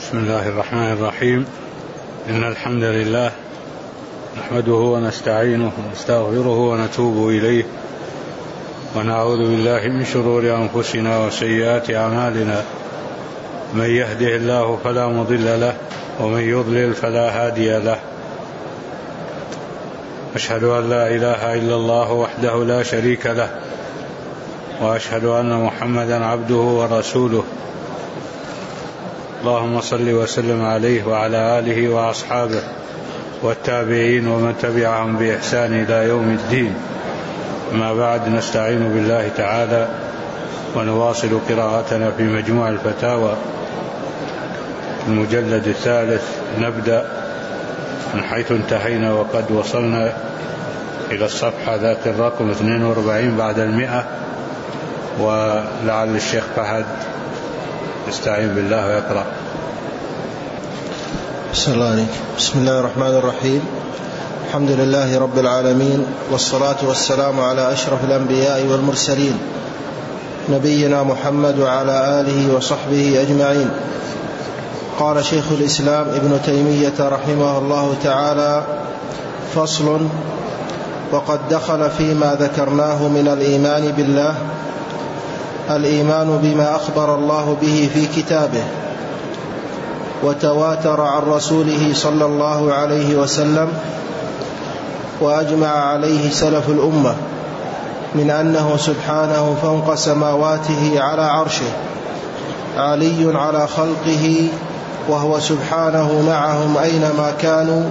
بسم الله الرحمن الرحيم. إن الحمد لله نحمده ونستعينه ونستغفره ونتوب إليه ونعوذ بالله من شرور أنفسنا وسيئات أعمالنا. من يهده الله فلا مضل له ومن يضلل فلا هادي له. أشهد أن لا إله إلا الله وحده لا شريك له وأشهد أن محمدا عبده ورسوله. اللهم صل وسلم عليه وعلى آله وأصحابه والتابعين ومن تبعهم بإحسان إلى يوم الدين. أما بعد، نستعين بالله تعالى ونواصل قراءتنا في مجموع الفتاوى المجلد الثالث. نبدأ من حيث انتهينا وقد وصلنا إلى الصفحة ذات الرقم 42 بعد 100. ولعل الشيخ فهد يستعين بالله ويقرأ. بسم الله الرحمن الرحيم. الحمد لله رب العالمين، والصلاة والسلام على أشرف الأنبياء والمرسلين نبينا محمد وعلى آله وصحبه أجمعين. قال شيخ الإسلام ابن تيمية رحمه الله تعالى: فصل: وقد دخل فيما ذكرناه من الإيمان بالله الإيمان بما أخبر الله به في كتابه وتواتر عن رسوله صلى الله عليه وسلم وأجمع عليه سلف الأمة من أنه سبحانه فوق سماواته على عرشه علي على خلقه، وهو سبحانه معهم أينما كانوا.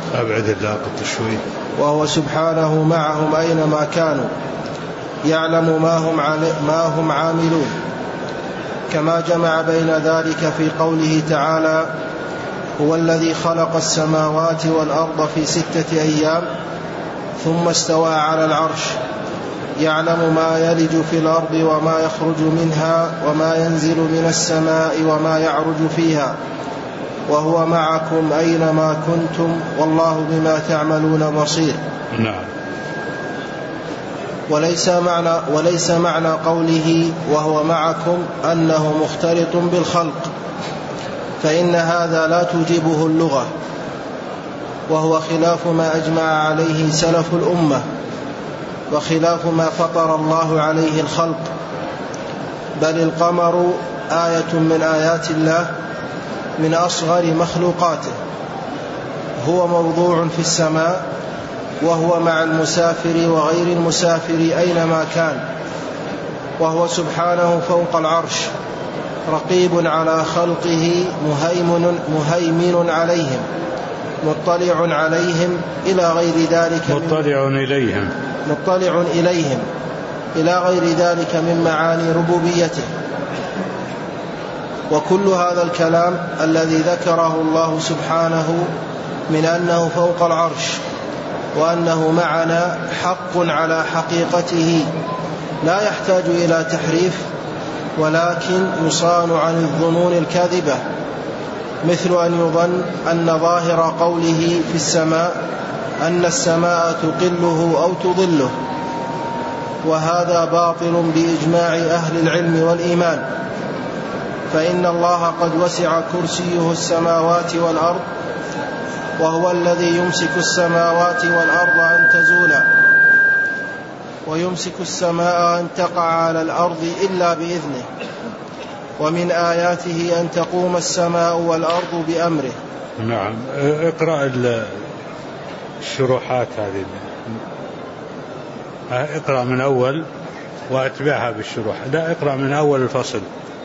وهو سبحانه معهم أينما كانوا يعلم ما هم عاملون، كما جمع بين ذلك في قوله تعالى: هو الذي خلق السماوات والأرض في 6 أيام ثم استوى على العرش يعلم ما يلج في الأرض وما يخرج منها وما ينزل من السماء وما يعرج فيها، وهو معكم أينما كنتم والله بما تعملون بصير. نعم. وليس معنى قوله وهو معكم أنه مختلط بالخلق، فإن هذا لا توجبه اللغة، وهو خلاف ما أجمع عليه سلف الأمة وخلاف ما فطر الله عليه الخلق. بل القمر آية من آيات الله من أصغر مخلوقاته، هو موضوع في السماء، وهو مع المسافر وغير المسافر أينما كان، وهو سبحانه فوق العرش رقيب على خلقه مهيمن عليهم مطلع عليهم إلى غير ذلك مطلع إليهم إلى غير ذلك من معاني ربوبيته. وكل هذا الكلام الذي ذكره الله سبحانه من أنه فوق العرش وأنه معنا حق على حقيقته، لا يحتاج إلى تحريف، ولكن يصان عن الظنون الكاذبة، مثل أن يظن أن ظاهر قوله في السماء أن السماء تقله أو تضله، وهذا باطل بإجماع أهل العلم والإيمان. فإن الله قد وسع كرسيه السماوات والأرض، وهو الذي يمسك السماوات والأرض أن تزولا، ويمسك السماء أن تقع على الأرض إلا بإذنه، ومن آياته أن تقوم السماء والأرض بأمره. نعم. اقرأ الشروحات هذه، اقرأ من أول واتبعها بالشروح، لا اقرأ من أول الفصل.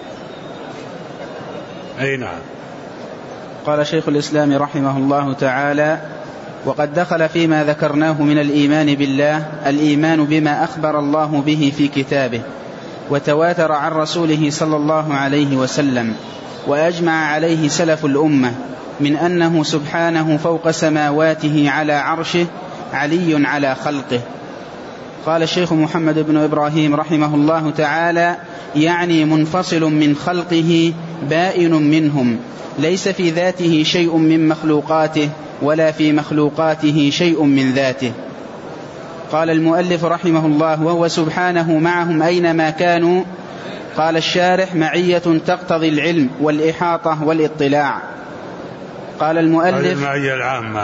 أي نعم. قال شيخ الإسلام رحمه الله تعالى: وقد دخل فيما ذكرناه من الإيمان بالله الإيمان بما أخبر الله به في كتابه وتواتر عن رسوله صلى الله عليه وسلم وأجمع عليه سلف الأمة من أنه سبحانه فوق سماواته على عرشه علي على خلقه. قال الشيخ محمد بن إبراهيم رحمه الله تعالى: يعني منفصل من خلقه بائن منهم، ليس في ذاته شيء من مخلوقاته ولا في مخلوقاته شيء من ذاته. قال المؤلف رحمه الله: وهو سبحانه معهم أينما كانوا، قال الشارح: معية تقتضي العلم والإحاطة والاطلاع. قال المؤلف: المعية العامة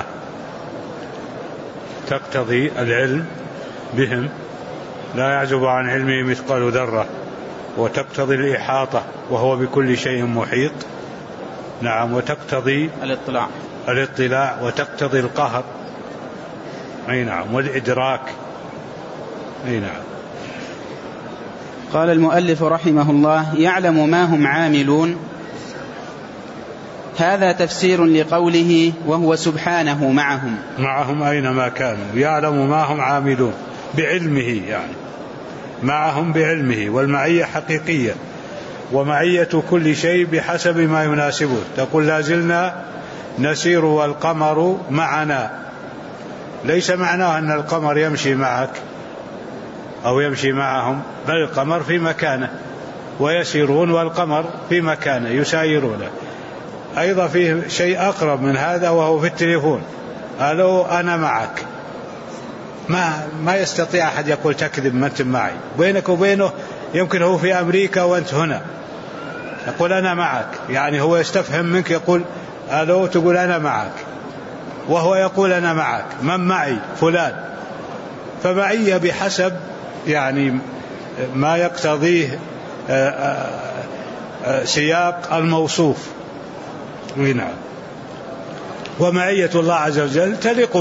تقتضي العلم بهم لا يعزب عن علمه مثقال ذرة، وتقتضي الإحاطة وهو بكل شيء محيط. نعم. وتقتضي الاطلاع وتقتضي القهر. أي نعم. والإدراك. أي نعم. قال المؤلف رحمه الله: يعلم ما هم عاملون. هذا تفسير لقوله: وهو سبحانه معهم أينما كانوا، يعلم ما هم عاملون بعلمه، يعني معهم بعلمه. والمعية حقيقية، ومعية كل شيء بحسب ما يناسبه. تقول: لا زلنا نسير والقمر معنا، ليس معناه أن القمر يمشي معك أو يمشي معهم، بل القمر في مكانه ويسيرون والقمر في مكانه يسايرون. أيضا فيه شيء أقرب من هذا، وهو في التليفون: ألو أنا معك. ما يستطيع أحد يقول تكذب ما أنت معي. بينك وبينه يمكن هو في أمريكا وأنت هنا، يقول أنا معك، يعني هو يستفهم منك، يقول ألو، تقول أنا معك، وهو يقول أنا معك. من معي؟ فلان. فمعية بحسب يعني ما يقتضيه سياق الموصوف. نعم. ومعية الله عز وجل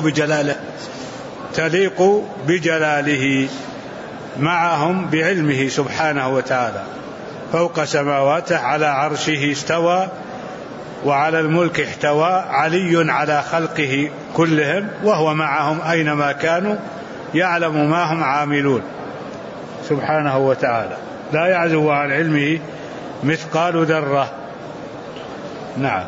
تليق بجلاله، معهم بعلمه سبحانه وتعالى، فوق سماواته، على عرشه استوى، وعلى الملك احتوى، علي على خلقه كلهم، وهو معهم أينما كانوا، يعلم ما هم عاملون سبحانه وتعالى، لا يعزب عن علمه مثقال ذرة. نعم.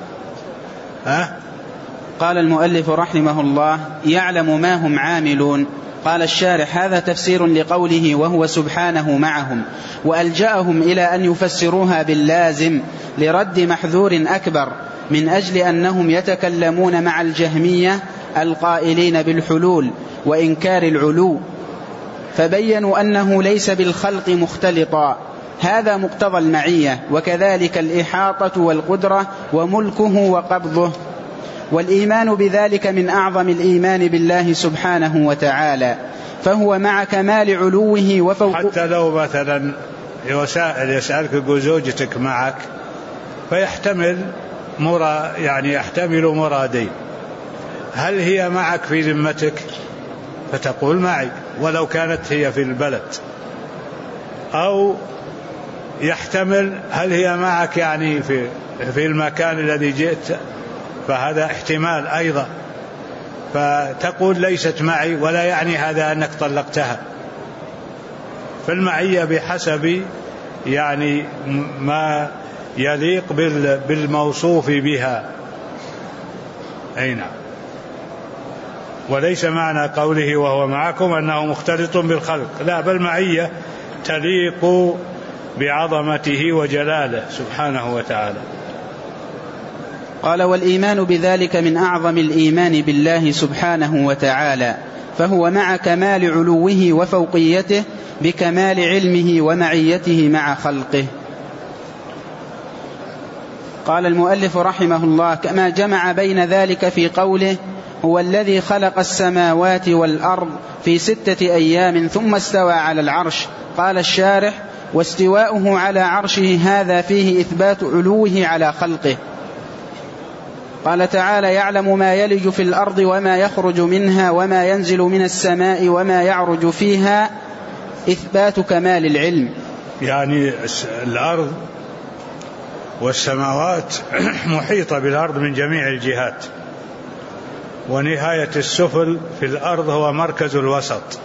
قال المؤلف رحمه الله: يعلم ما هم عاملون. قال الشارح: هذا تفسير لقوله: وهو سبحانه معهم، وألجأهم إلى أن يفسروها باللازم لرد محذور أكبر، من أجل أنهم يتكلمون مع الجهمية القائلين بالحلول وإنكار العلو، فبينوا أنه ليس بالخلق مختلطا. هذا مقتضى المعية، وكذلك الإحاطة والقدرة وملكه وقبضه. والإيمان بذلك من أعظم الإيمان بالله سبحانه وتعالى، فهو مع كمال علوه وفوق. حتى لو مثلا يسألك يقول زوجتك معك، فيحتمل يحتمل مرادين: هل هي معك في ذمتك؟ فتقول معي، ولو كانت هي في البلد. أو يحتمل هل هي معك يعني في المكان الذي جئت، فهذا احتمال أيضا، فتقول ليست معي، ولا يعني هذا أنك طلقتها. فالمعية بحسب يعني ما يليق بالموصوف بها. أي نعم. وليس معنى قوله وهو معكم أنه مختلط بالخلق، لا، بل معية تليق بعظمته وجلاله سبحانه وتعالى. قال: والإيمان بذلك من أعظم الإيمان بالله سبحانه وتعالى، فهو مع كمال علوه وفوقيته بكمال علمه ومعيته مع خلقه. قال المؤلف رحمه الله: كما جمع بين ذلك في قوله: هو الذي خلق السماوات والأرض في 6 أيام ثم استوى على العرش. قال الشارح: واستواؤه على عرشه هذا فيه إثبات علوه على خلقه. قال تعالى: يعلم ما يلج في الأرض وما يخرج منها وما ينزل من السماء وما يعرج فيها، إثبات كمال العلم. يعني الأرض والسماوات محيطة بالأرض من جميع الجهات، ونهاية السفل في الأرض هو مركز الوسط،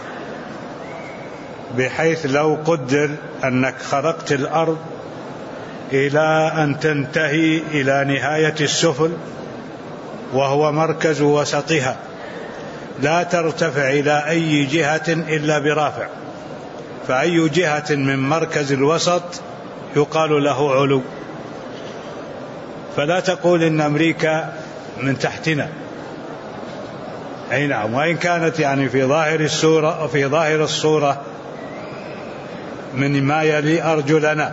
بحيث لو قدر أنك خرقت الأرض إلى أن تنتهي إلى نهاية السفل وهو مركز وسطها، لا ترتفع إلى أي جهة إلا برافع، فأي جهة من مركز الوسط يقال له علو. فلا تقول إن أمريكا من تحتنا. أي نعم. وإن كانت يعني في ظاهر الصورة من ما يلي أرجلنا.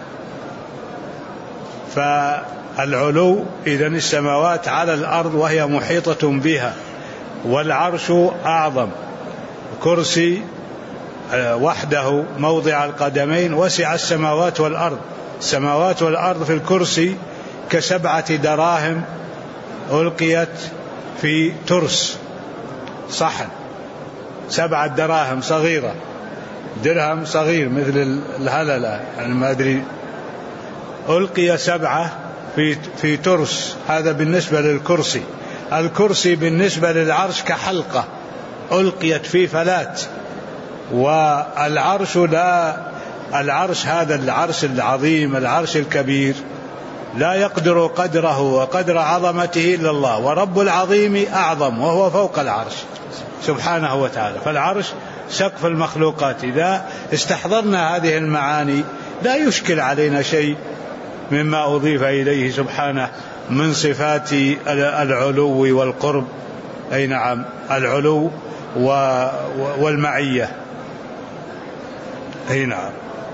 فالعلو إذن السماوات على الأرض وهي محيطة بها، والعرش أعظم، كرسي وحده موضع القدمين وسع السماوات والأرض. السماوات والأرض في الكرسي ك7 دراهم ألقيت في ترس صحن، 7 دراهم صغيرة، درهم صغير مثل الهللة يعني ما أدري، ألقي 7 في ترس. هذا بالنسبة للكرسي. الكرسي بالنسبة للعرش كحلقة ألقيت في فلات. والعرش لا، العرش هذا العرش العظيم، العرش الكبير، لا يقدر قدره وقدر عظمته إلا الله، ورب العظيم أعظم وهو فوق العرش سبحانه وتعالى. فالعرش سقف المخلوقات. إذا استحضرنا هذه المعاني لا يشكل علينا شيء مما أضيف إليه سبحانه من صفات العلو والقرب. أي نعم، العلو والمعية. أي نعم.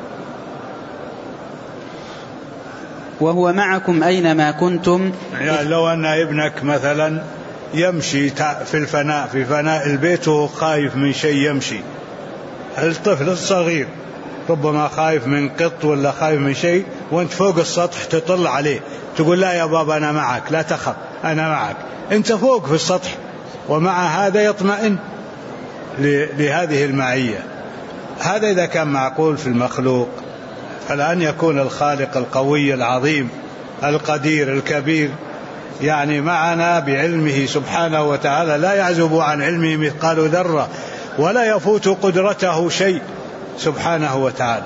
وهو معكم أينما كنتم. يعني لو أن ابنك مثلا يمشي في الفناء، في فناء البيت وهو خايف من شيء يمشي، الطفل الصغير ربما خايف من قط ولا خايف من شيء، وانت فوق السطح تطل عليه تقول لا يا بابا أنا معك، لا تخف أنا معك. انت فوق في السطح، ومع هذا يطمئن لهذه المعية. هذا إذا كان معقول في المخلوق، فلأن يكون الخالق القوي العظيم القدير الكبير يعني معنا بعلمه سبحانه وتعالى، لا يعزب عن علمه مثقال ذرة ولا يفوت قدرته شيء سبحانه وتعالى.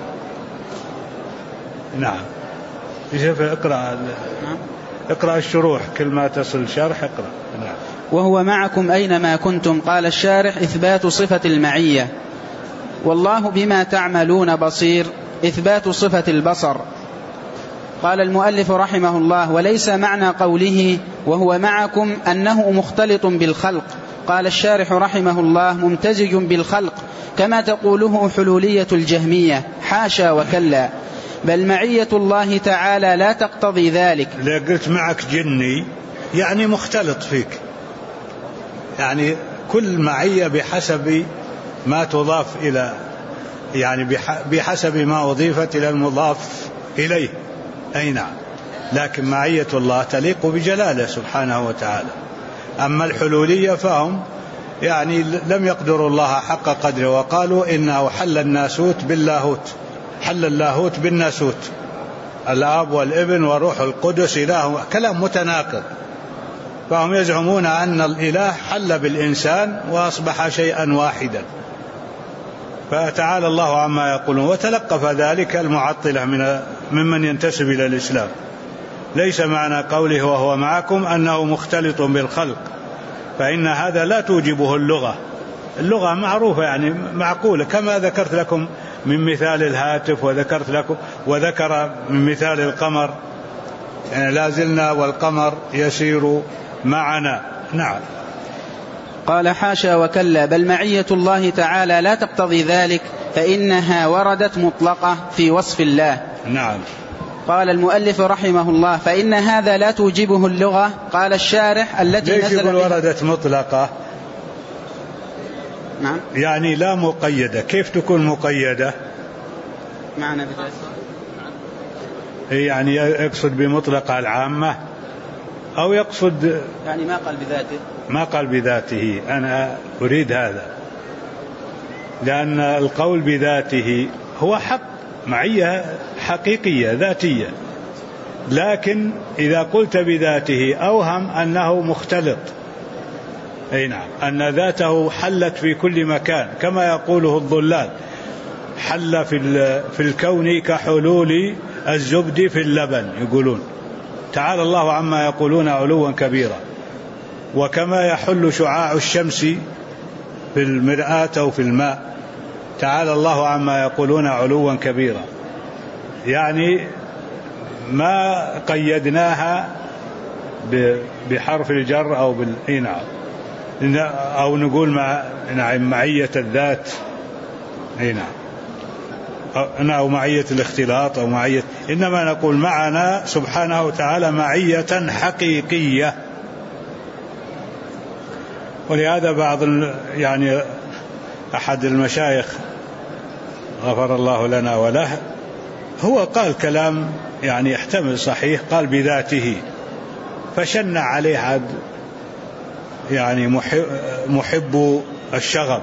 نعم. اقرأ الشروح، كل ما تصل شرح اقرأ. نعم. وهو معكم أينما كنتم. قال الشارح: إثبات صفة المعية. والله بما تعملون بصير، إثبات صفة البصر. قال المؤلف رحمه الله: وليس معنى قوله وهو معكم أنه مختلط بالخلق. قال الشارح رحمه الله: ممتزج بالخلق كما تقوله حلولية الجهمية، حاشا وكلا، بل معية الله تعالى لا تقتضي ذلك. لا قلت معك جني يعني مختلط فيك، يعني كل معية بحسب ما تضاف إلى، يعني بحسب ما أضيفت إلى المضاف إليه. أي نعم. لكن معية الله تليق بجلاله سبحانه وتعالى. أما الحلولية فهم يعني لم يقدروا الله حق قدره، وقالوا إنه حل الناسوت باللاهوت، حل اللاهوت بالناسوت، الآب والابن والروح القدس إله، كلام متناقض. فهم يزعمون أن الإله حل بالإنسان وأصبح شيئا واحدا، فتعالى الله عما يقولون. وتلقف ذلك المعطلة ممن ينتسب إلى الإسلام. ليس معنى قوله وهو معكم أنه مختلط بالخلق، فإن هذا لا توجبه اللغة. اللغة معروفة يعني معقولة، كما ذكرت لكم من مثال الهاتف، وذكر من مثال القمر، يعني لازلنا والقمر يسير معنا. نعم. قال: حاشا وكلا، بل معية الله تعالى لا تقتضي ذلك، فإنها وردت مطلقة في وصف الله. نعم. قال المؤلف رحمه الله: فإن هذا لا توجبه اللغة. قال الشارح: التي نزل بها. وردت مطلقة نعم، يعني لا مقيدة. كيف تكون مقيدة؟ معنى بذلك يعني يقصد بمطلقة العامة، أو يقصد يعني ما قال بذاته، ما قال بذاته. أنا أريد هذا، لأن القول بذاته هو حق، معية حقيقية ذاتية. لكن إذا قلت بذاته أوهم أنه مختلط. أي نعم، أن ذاته حلت في كل مكان، كما يقوله الضلال: حل في الكون كحلول الزبد في اللبن، يقولون. تعالى الله عما يقولون علوا كبيرا. وكما يحل شعاع الشمس في المرآة أو في الماء، تعالى الله عما يقولون علوا كبيرا. يعني ما قيدناها بحرف الجر أو بالإنعام، أو نقول معية الذات. نعم. أو معية الاختلاط أو معية، إنما نقول معنا سبحانه وتعالى معية حقيقية. ولهذا بعض يعني أحد المشايخ غفر الله لنا وله هو قال كلام يعني يحتمل صحيح، قال بذاته، فشنع عليه عد يعني محب الشغب،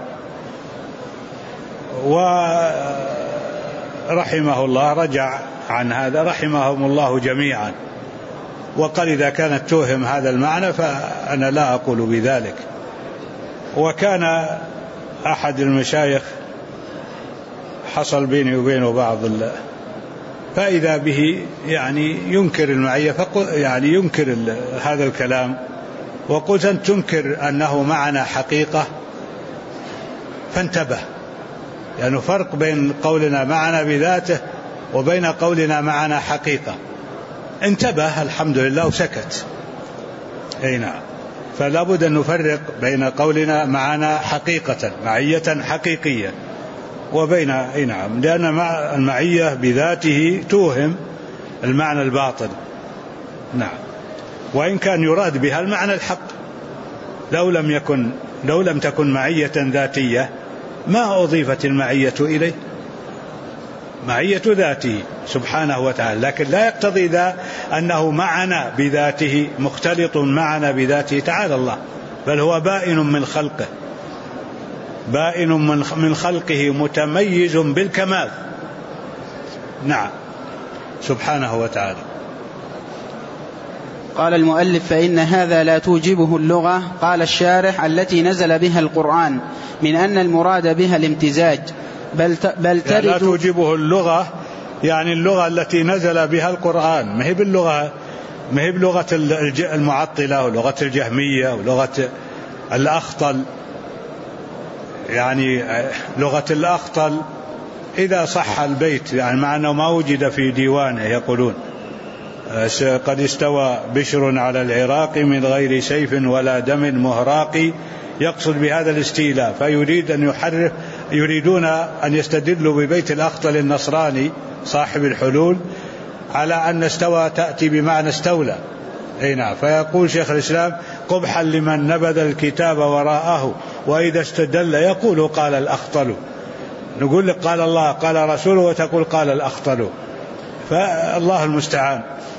ورحمه الله رجع عن هذا، رحمهم الله جميعا، وقال إذا كانت توهم هذا المعنى فأنا لا أقول بذلك. وكان أحد المشايخ حصل بيني وبينه بعض فإذا به يعني ينكر المعية، يعني ينكر هذا الكلام، وقلت أن تنكر أنه معنا حقيقة، فانتبه، يعني فرق بين قولنا معنا بذاته وبين قولنا معنا حقيقة. انتبه الحمد لله وسكت. أي نعم، فلا بد أن نفرق بين قولنا معنا حقيقة، معية حقيقية، وبين أي نعم، لأن المعية بذاته توهم المعنى الباطن. نعم، وإن كان يراد بها المعنى الحق. لو لم تكن معية ذاتية ما أضيفت المعية إليه، معية ذاته سبحانه وتعالى، لكن لا يقتضي ذا أنه معنا بذاته، مختلط معنا بذاته تعالى الله، بل هو بائن من خلقه، بائن من خلقه، متميز بالكمال. نعم، سبحانه وتعالى. قال المؤلف: فإن هذا لا توجبه اللغة. قال الشارح: التي نزل بها القرآن، من أن المراد بها الامتزاج، بل ترد. يعني لا توجبه اللغة، يعني اللغة التي نزل بها القرآن، ما هي بلغة المعطلة ولغة الجهمية ولغة الأخطل. يعني لغة الأخطل إذا صح البيت، يعني مع أنه ما وجد في ديوانه، يقولون قد استوى بشر على العراق من غير سيف ولا دم مهراق، يقصد بهذا الاستيلاء، فيريد أن يحرف، يريدون أن يستدلوا ببيت الأخطل النصراني صاحب الحلول على أن استوى تأتي بمعنى استولى. أي نعم، فيقول شيخ الإسلام: قبحا لمن نبذ الكتاب وراءه، وإذا استدل يقول قال الأخطل. نقول لك قال الله قال رسوله وتقول قال الأخطل، فالله المستعان.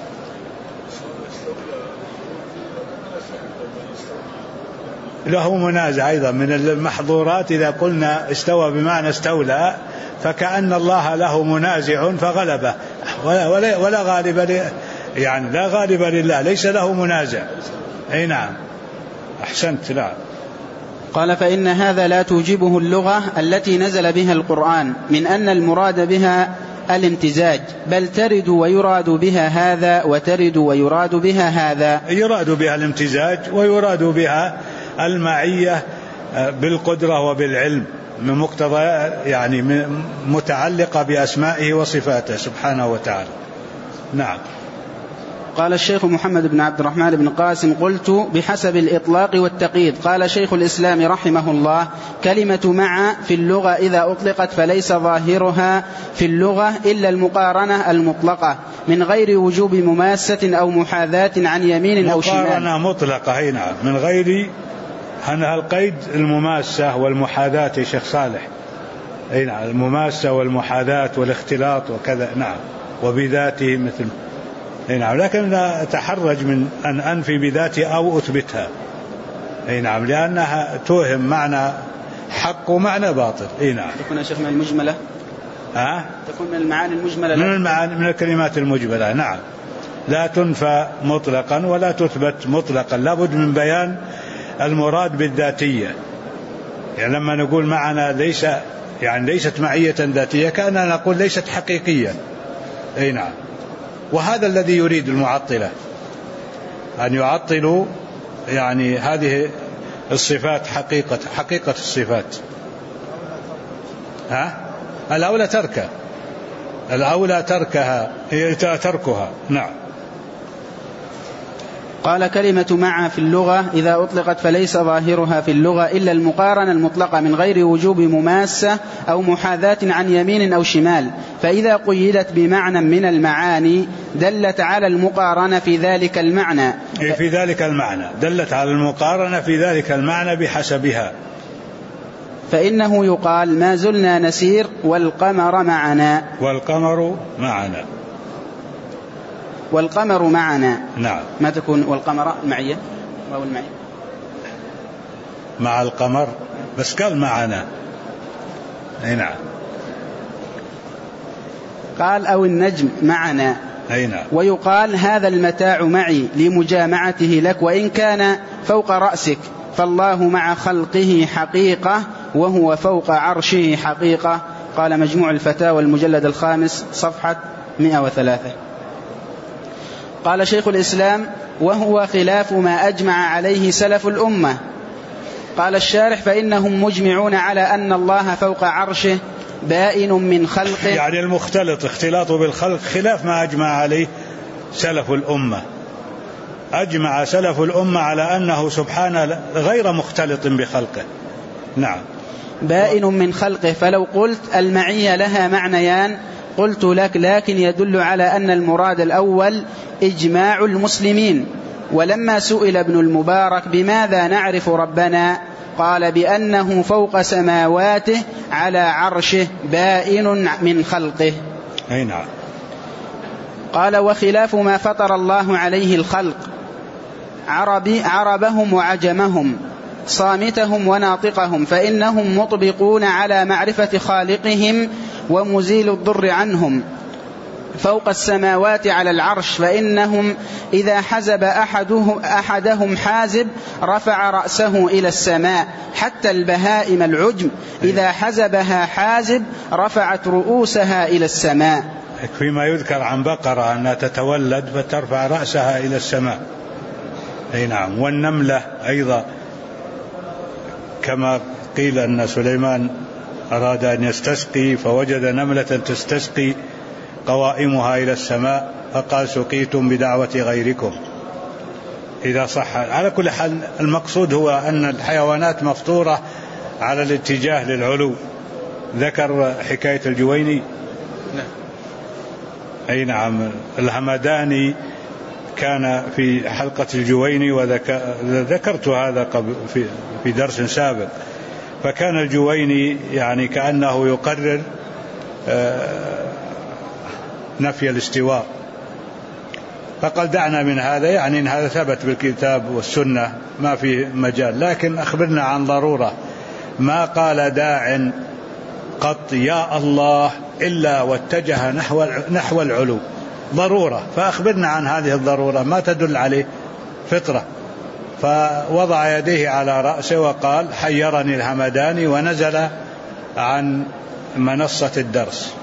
له منازع أيضا من المحظورات، إذا قلنا استوى بمعنى استولى فكأن الله له منازع فغلبه، ولا غالب، يعني لا غالب لله، ليس له منازع. أي نعم، أحسنت. لا، قال: فإن هذا لا توجبه اللغة التي نزل بها القرآن، من أن المراد بها الامتزاج، بل ترد ويراد بها هذا، وترد ويراد بها هذا. يراد بها الامتزاج ويراد بها المعية بالقدرة وبالعلم، من مقتضى يعني متعلقة بأسمائه وصفاته سبحانه وتعالى. نعم. قال الشيخ محمد بن عبد الرحمن بن قاسم: قلت: بحسب الإطلاق والتقييد. قال شيخ الإسلام رحمه الله: كلمة مع في اللغة إذا أطلقت فليس ظاهرها في اللغة إلا المقارنة المطلقة، من غير وجوب مماسة أو محاذاة عن يمين أو شمال. مقارنة مطلقة. هنا من غير القيد، المماسة والمحاذاة يا شيخ صالح. أي نعم، المماسة والمحاذاة والاختلاط وكذا. نعم، وبذاته مثل. أي نعم، لكن لا أتحرج من أن أنفي بذاتي أو أثبتها. أي نعم، لأنها توهم معنى حق ومعنى باطل. أي نعم. تكون يا شيخ من المجملة. تكون من المعاني المجملة. من الكلمات المجملة. نعم، لا تنفى مطلقا ولا تثبت مطلقا، لابد من بيان المراد بالذاتية. يعني لما نقول معنا ليست معية ذاتية، كأننا نقول ليست حقيقية. أي نعم، وهذا الذي يريد المعطلة، أن يعطلوا يعني هذه الصفات، حقيقة الصفات. الأولى تركها. نعم. قال كلمة مع في اللغة إذا أطلقت فليس ظاهرها في اللغة إلا المقارنة المطلقة من غير وجوب مماسة أو محاذاة عن يمين أو شمال، فإذا قيدت بمعنى من المعاني دلت على المقارنة في ذلك المعنى. في ذلك المعنى دلت على المقارنة في ذلك المعنى بحسبها. فإنه يقال ما زلنا نسير والقمر معنا. والقمر معنا. والقمر معنا. نعم. ما تكون والقمر المعية أو المعية مع القمر بس قال معنا. أي نعم. قال أو النجم معنا. أي نعم. ويقال هذا المتاع معي لمجامعته لك وإن كان فوق رأسك، فالله مع خلقه حقيقة وهو فوق عرشه حقيقة. قال مجموع الفتاوى المجلد 5 صفحة 103. قال شيخ الإسلام وهو خلاف ما أجمع عليه سلف الأمة. قال الشارح فإنهم مجمعون على أن الله فوق عرشه بائن من خلقه، يعني المختلط اختلاطه بالخلق خلاف ما أجمع عليه سلف الأمة. أجمع سلف الأمة على أنه سبحانه غير مختلط بخلقه. نعم. بائن من خلقه. فلو قلت المعية لها معنيان قلت لك لكن يدل على أن المراد الأول إجماع المسلمين. ولما سئل ابن المبارك بماذا نعرف ربنا قال بأنه فوق سماواته على عرشه بائن من خلقه. أي نعم. قال وخلاف ما فطر الله عليه الخلق عربهم وعجمهم صامتهم وناطقهم، فإنهم مطبقون على معرفة خالقهم ومزيل الضر عنهم فوق السماوات على العرش، فإنهم إذا حزب أحدهم حازب رفع رأسه إلى السماء، حتى البهائم العجم إذا حزبها حازب رفعت رؤوسها إلى السماء. فيما يذكر عن بقرة أنها تتولد فترفع رأسها إلى السماء. أي نعم. والنملة أيضا كما قيل أن سليمان أراد أن يستسقي فوجد نملة تستسقي قوائمها إلى السماء فقال سقيتم بدعوة غيركم. إذا صح. على كل حال المقصود هو أن الحيوانات مفطورة على الاتجاه للعلو. ذكر حكاية الجويني. أي نعم. الهمداني كان في حلقة الجويني وذكرت هذا في درس سابق. فكان الجويني يعني كأنه يقرر نفي الاستواء، فقال دعنا من هذا، يعني إن هذا ثبت بالكتاب والسنة ما في مجال، لكن أخبرنا عن ضرورة. ما قال داع قط يا الله إلا واتجه نحو العلو، ضرورة. فأخبرنا عن هذه الضرورة ما تدل عليه فطرة. فوضع يديه على رأسه وقال حيرني الهمداني، ونزل عن منصة الدرس.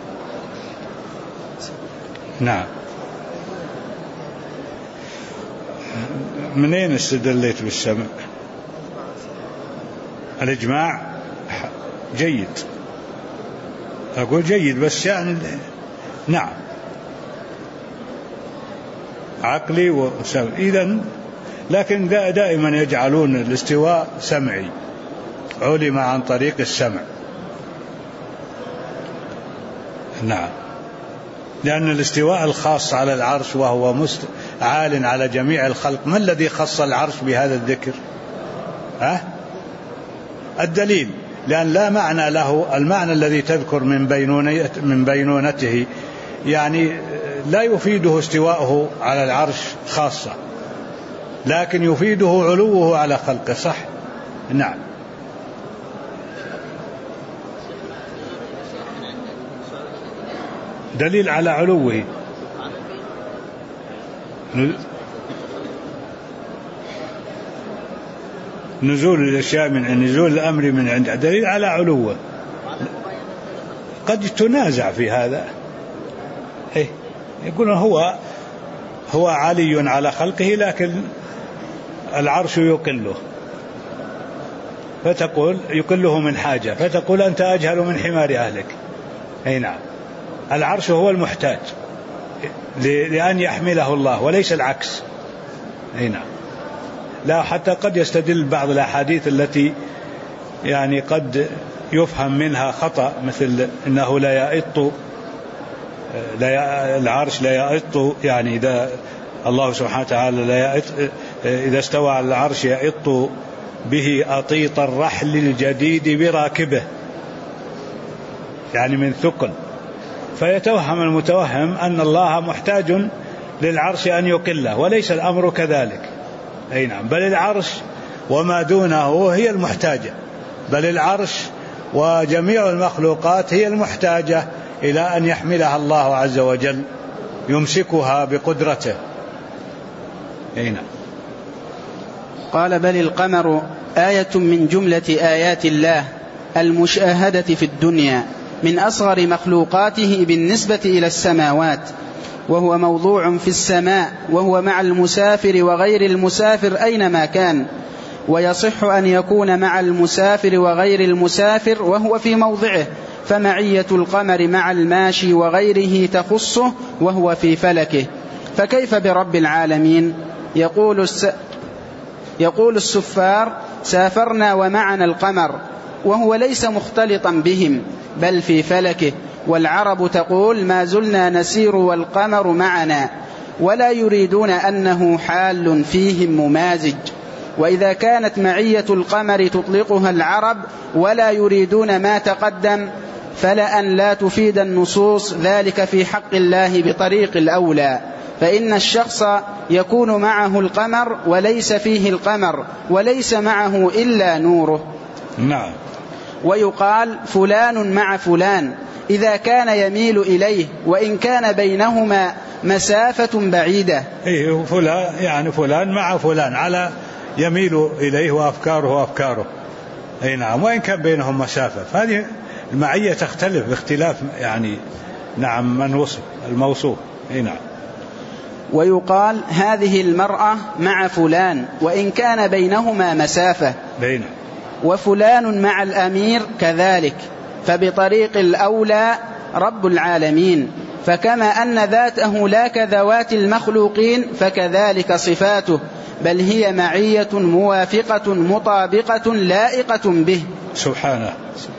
نعم. منين استدليت بالسمع؟ الإجماع جيد، أقول جيد بس يعني نعم عقلي وسمع إذن، لكن دائما يجعلون الاستواء سمعي، علم عن طريق السمع. نعم. لأن الاستواء الخاص على العرش وهو عال على جميع الخلق. ما الذي خص العرش بهذا الذكر؟ الدليل. لأن لا معنى له المعنى الذي تذكر من بينونته، يعني لا يفيده استواءه على العرش خاصة، لكن يفيده علوه على خلقه. صح. نعم. دليل على علوه. نزول الأشياء نزول الأمر من عنده دليل على علوه. قد تنازع في هذا. يقولون هو علي على خلقه لكن العرش يقله، فتقول يقله من حاجة، فتقول أنت أجهل من حمار أهلك. أي نعم. العرش هو المحتاج لأن يحمله الله وليس العكس. أي نعم. لا حتى قد يستدل بعض الأحاديث التي يعني قد يفهم منها خطأ، مثل إنه لا يئط العرش لا يئط، يعني إذا الله سبحانه وتعالى لا يئط إذا استوى على العرش يئط به أطيط الرحل الجديد براكبه، يعني من ثقل، فيتوهم المتوهم أن الله محتاج للعرش أن يقله، وليس الأمر كذلك. أي نعم، بل العرش وما دونه هي المحتاجة، بل العرش وجميع المخلوقات هي المحتاجة إلى أن يحملها الله عز وجل، يمسكها بقدرته. أي نعم. قال: بل القمر آية من جملة آيات الله المشاهدة في الدنيا من أصغر مخلوقاته بالنسبة إلى السماوات، وهو موضوع في السماء، وهو مع المسافر وغير المسافر أينما كان، ويصح أن يكون مع المسافر وغير المسافر وهو في موضعه، فمعية القمر مع الماشي وغيره تخصه وهو في فلكه. فكيف برب العالمين؟ يقول السفار: سافرنا ومعنا القمر، وهو ليس مختلطا بهم بل في فلكه. والعرب تقول: ما زلنا نسير والقمر معنا، ولا يريدون أنه حال فيهم ممازج. وإذا كانت معية القمر تطلقها العرب ولا يريدون ما تقدم، فلأن لا تفيد النصوص ذلك في حق الله بطريق الأولى، فإن الشخص يكون معه القمر وليس فيه القمر، وليس معه إلا نوره. نعم. ويقال: فلان مع فلان إذا كان يميل إليه وإن كان بينهما مسافة بعيدة. إيه، فلان يعني فلان مع فلان على يميل إليه وأفكاره أفكاره. أي نعم، وإن كان بينهم مسافة، فهذه المعية تختلف باختلاف يعني نعم من وصف الموصوف. أي نعم. ويقال: هذه المرأة مع فلان وإن كان بينهما مسافة. بينه. وفلان مع الأمير كذلك، فبطريق الأولى رب العالمين، فكما أن ذاته لا كذوات المخلوقين فكذلك صفاته، بل هي معية موافقة مطابقة لائقة به سبحانه.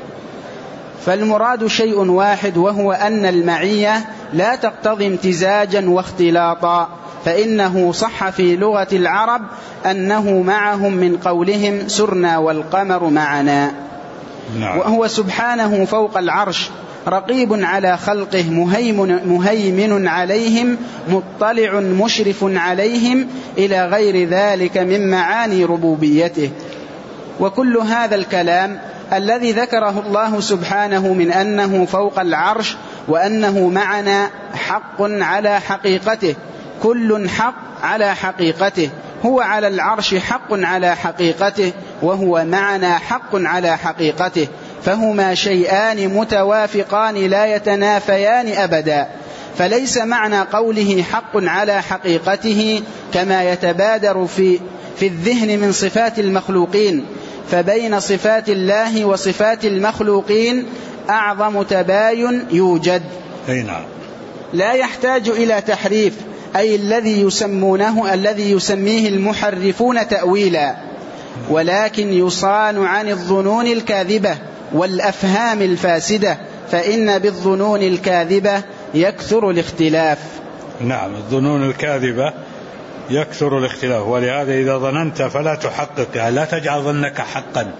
فالمراد شيء واحد، وهو أن المعية لا تقتضي امتزاجا واختلاطا، فإنه صح في لغة العرب أنه معهم من قولهم: سرنا والقمر معنا. نعم. وهو سبحانه فوق العرش، رقيب على خلقه، مهيمن عليهم، مطلع مشرف عليهم، إلى غير ذلك من معاني ربوبيته. وكل هذا الكلام الذي ذكره الله سبحانه من أنه فوق العرش وأنه معنا حق على حقيقته، كل حق على حقيقته. هو على العرش حق على حقيقته، وهو معنا حق على حقيقته، فهما شيئان متوافقان لا يتنافيان أبدا. فليس معنى قوله حق على حقيقته كما يتبادر في الذهن من صفات المخلوقين، فبين صفات الله وصفات المخلوقين أعظم تباين يوجد. أي نعم. لا يحتاج إلى تحريف، أي الذي يسميه المحرفون تأويلا، ولكن يصان عن الظنون الكاذبة والأفهام الفاسدة، فإن بالظنون الكاذبة يكثر الاختلاف. نعم، الظنون الكاذبة يكثر الاختلاف، ولهذا إذا ظننت فلا تحقق، يعني لا تجعل ظنك حقا.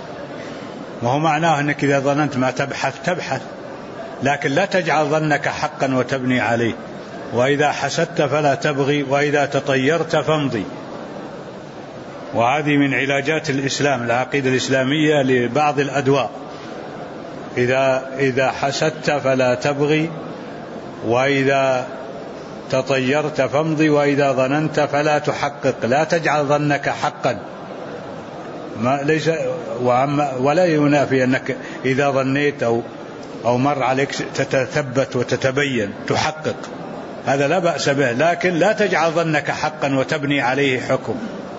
وهو معناه أنك إذا ظننت ما تبحث، لكن لا تجعل ظنك حقا وتبني عليه. وإذا حسدت فلا تبغي، وإذا تطيرت فامضي. وهذه من علاجات الإسلام، العقيدة الإسلامية لبعض الأدواء. إذا حسدت فلا تبغي، وإذا تطيرت فامضي، وإذا ظننت فلا تحقق. لا تجعل ظنك حقا، ولا ينافي أنك إذا ظنيت أو مر عليك تتثبت وتتبين تحقق، هذا لا بأس به، لكن لا تجعل ظنك حقا وتبني عليه حكم،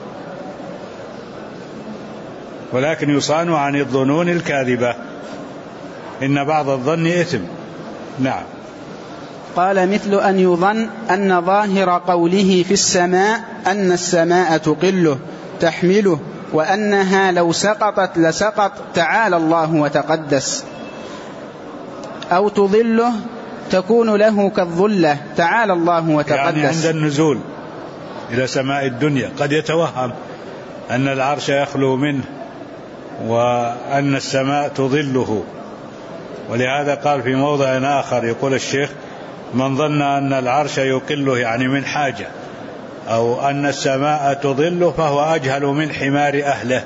ولكن يصان عن الظنون الكاذبة، إن بعض الظن إثم. نعم. قال مثل أن يظن أن ظاهر قوله في السماء أن السماء تقله تحمله وأنها لو سقطت لسقط تعالى الله وتقدس، أو تظله تكون له كالظلة تعالى الله وتقدس. يعني عند النزول إلى سماء الدنيا قد يتوهم أن العرش يخلو منه وأن السماء تظله، ولهذا قال في موضع آخر يقول الشيخ: من ظن أن العرش يقله يعني من حاجة، أو أن السماء تظله فهو أجهل من حمار أهله.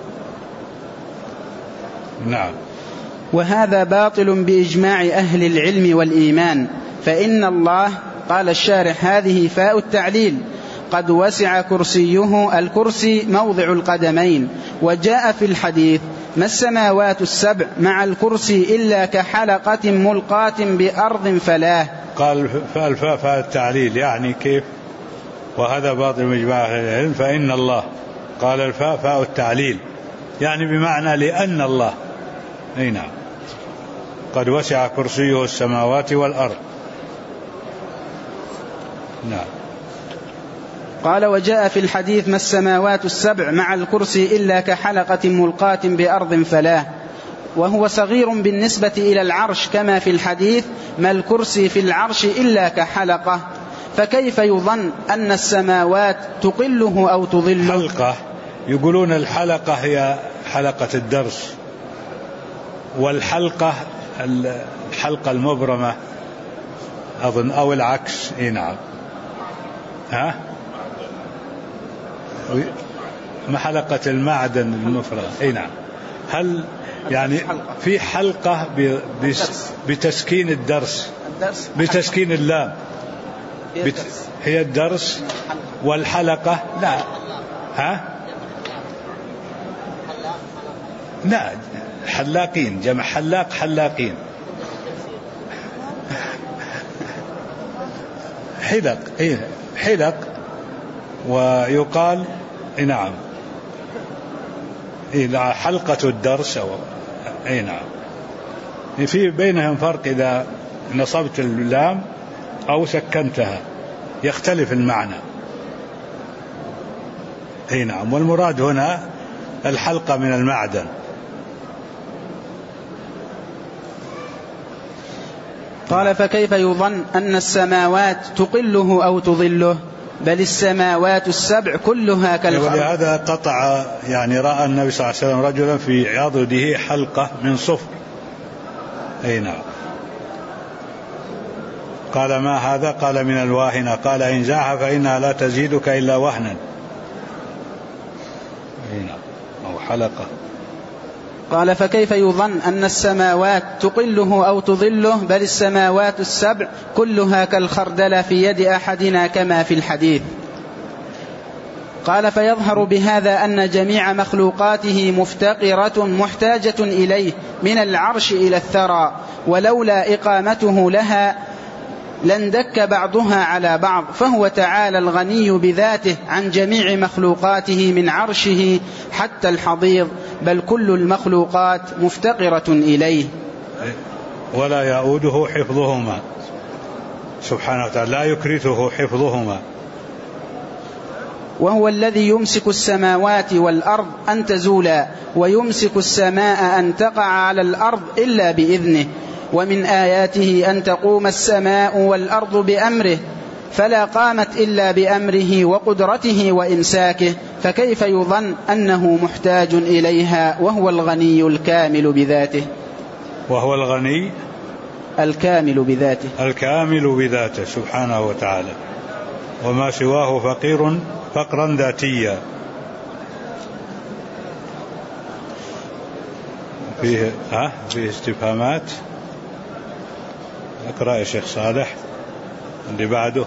نعم. وهذا باطل بإجماع أهل العلم والإيمان، فإن الله، قال الشارح هذه فاء التعليل، قد وسع كرسيه، الكرسي موضع القدمين، وجاء في الحديث: ما السماوات السبع مع الكرسي إلا كحلقة ملقاة بأرض فلاه. قال فاء التعليل يعني كيف؟ وهذا باطل بإجماع أهل العلم، فإن الله، قال الفاء فاء التعليل يعني بمعنى لأن الله. أي نعم. قد وسع كرسيه السماوات والأرض. نعم. قال: وجاء في الحديث: ما السماوات السبع مع الكرسي إلا كحلقة ملقاة بأرض فلاه، وهو صغير بالنسبة إلى العرش، كما في الحديث: ما الكرسي في العرش إلا كحلقة. فكيف يظن أن السماوات تقله أو تظله؟ حلقة، يقولون الحلقة هي حلقة الدرس، والحلقة الحلقة المبرمة أظن، أو العكس. إيه نعم. ها؟ ما حلقة المعدن المفرغ. إيه نعم. هل يعني في حلقة بتسكين الدرس، بتسكين اللام، هي الدرس، والحلقة لا. ها؟ لا، حلاقين، جمع حلاق، حلاقين. حلق. إيه حلق. ويقال نعم إيه حلقة الدرس أو أي نعم. في بينهم فرق إذا نصبت اللام أو سكنتها، يختلف المعنى. أي نعم. والمراد هنا الحلقة من المعدن. قال: فكيف يظن أن السماوات تقله أو تظله؟ بل السماوات السبع كلها كالخردل. ولهذا قطع، يعني رأى النبي صلى الله عليه وسلم رجلا في عضده حلقة من صفر. أي نعم. قال: ما هذا؟ قال: من الواهنة. قال: إن زاح فإنها لا تزيدك إلا وهنا. أي نعم. أو حلقة. قال: فكيف يظن أن السماوات تقله أو تظله؟ بل السماوات السبع كلها كالخردل في يد أحدنا، كما في الحديث. قال: فيظهر بهذا أن جميع مخلوقاته مفتقرة محتاجة إليه، من العرش إلى الثرى، ولولا إقامته لها لاندك بعضها على بعض، فهو تعالى الغني بذاته عن جميع مخلوقاته من عرشه حتى الحضيض، بل كل المخلوقات مفتقرة إليه، ولا يؤوده حفظهما سبحانه وتعالى، لا يكرثه حفظهما. وهو الذي يمسك السماوات والأرض أن تزولا، ويمسك السماء أن تقع على الأرض إلا بإذنه، ومن آياته أن تقوم السماء والأرض بأمره، فلا قامت إلا بأمره وقدرته وإمساكه، فكيف يظن أنه محتاج إليها وهو الغني الكامل بذاته؟ وهو الغني الكامل بذاته، الكامل بذاته سبحانه وتعالى، وما سواه فقير فقرا ذاتيا. فيه استفهامات. اقرأ يا شيخ صالح اللي بعده.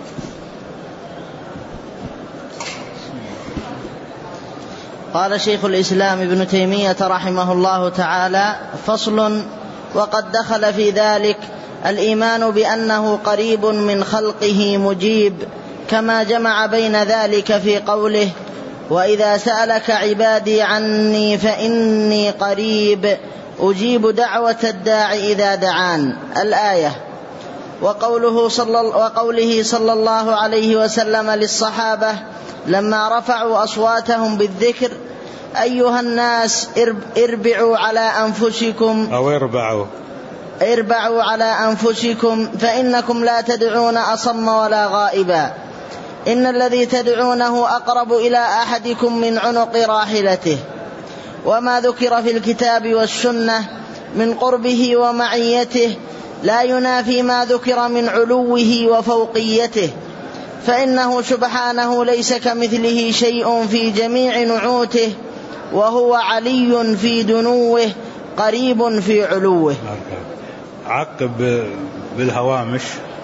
قال شيخ الإسلام ابن تيمية رحمه الله تعالى: فصل. وقد دخل في ذلك الإيمان بأنه قريب من خلقه مجيب، كما جمع بين ذلك في قوله: وإذا سألك عبادي عني فإني قريب أجيب دعوة الداع إذا دعان، الآية. وقوله صلى الله عليه وسلم للصحابة لما رفعوا أصواتهم بالذكر: أيها الناس اربعوا على أنفسكم، أو اربعوا على أنفسكم فإنكم لا تدعون أصم ولا غائبا، إن الذي تدعونه أقرب إلى أحدكم من عنق راحلته. وما ذكر في الكتاب والسنة من قربه ومعيته لا ينافي ما ذكر من علوه وفوقيته، فإنه سبحانه ليس كمثله شيء في جميع نعوته، وهو علي في دنوه قريب في علوه. عقب بالهوامش.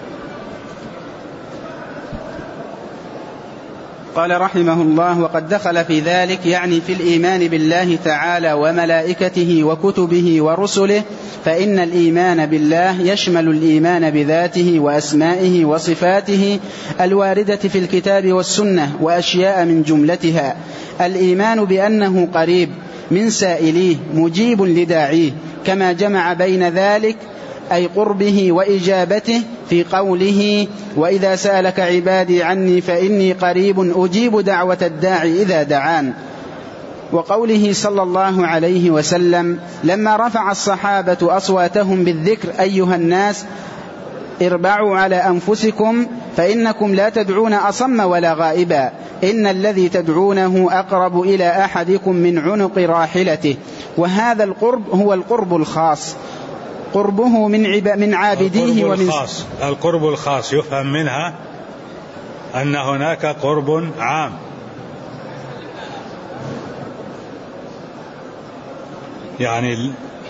قال رحمه الله: وقد دخل في ذلك، يعني في الإيمان بالله تعالى وملائكته وكتبه ورسله، فإن الإيمان بالله يشمل الإيمان بذاته وأسمائه وصفاته الواردة في الكتاب والسنة، وأشياء من جملتها: الإيمان بأنه قريب من سائليه مجيب لداعيه، كما جمع بين ذلك أي قربه وإجابته في قوله: وإذا سألك عبادي عني فإني قريب أجيب دعوة الداعي إذا دعان. وقوله صلى الله عليه وسلم لما رفع الصحابة أصواتهم بالذكر: أيها الناس اربعوا على أنفسكم فإنكم لا تدعون أصم ولا غائبا، إن الذي تدعونه أقرب إلى أحدكم من عنق راحلته. وهذا القرب هو القرب الخاص، قربه من عابديه ومن القرب الخاص يفهم منها أن هناك قرب عام. يعني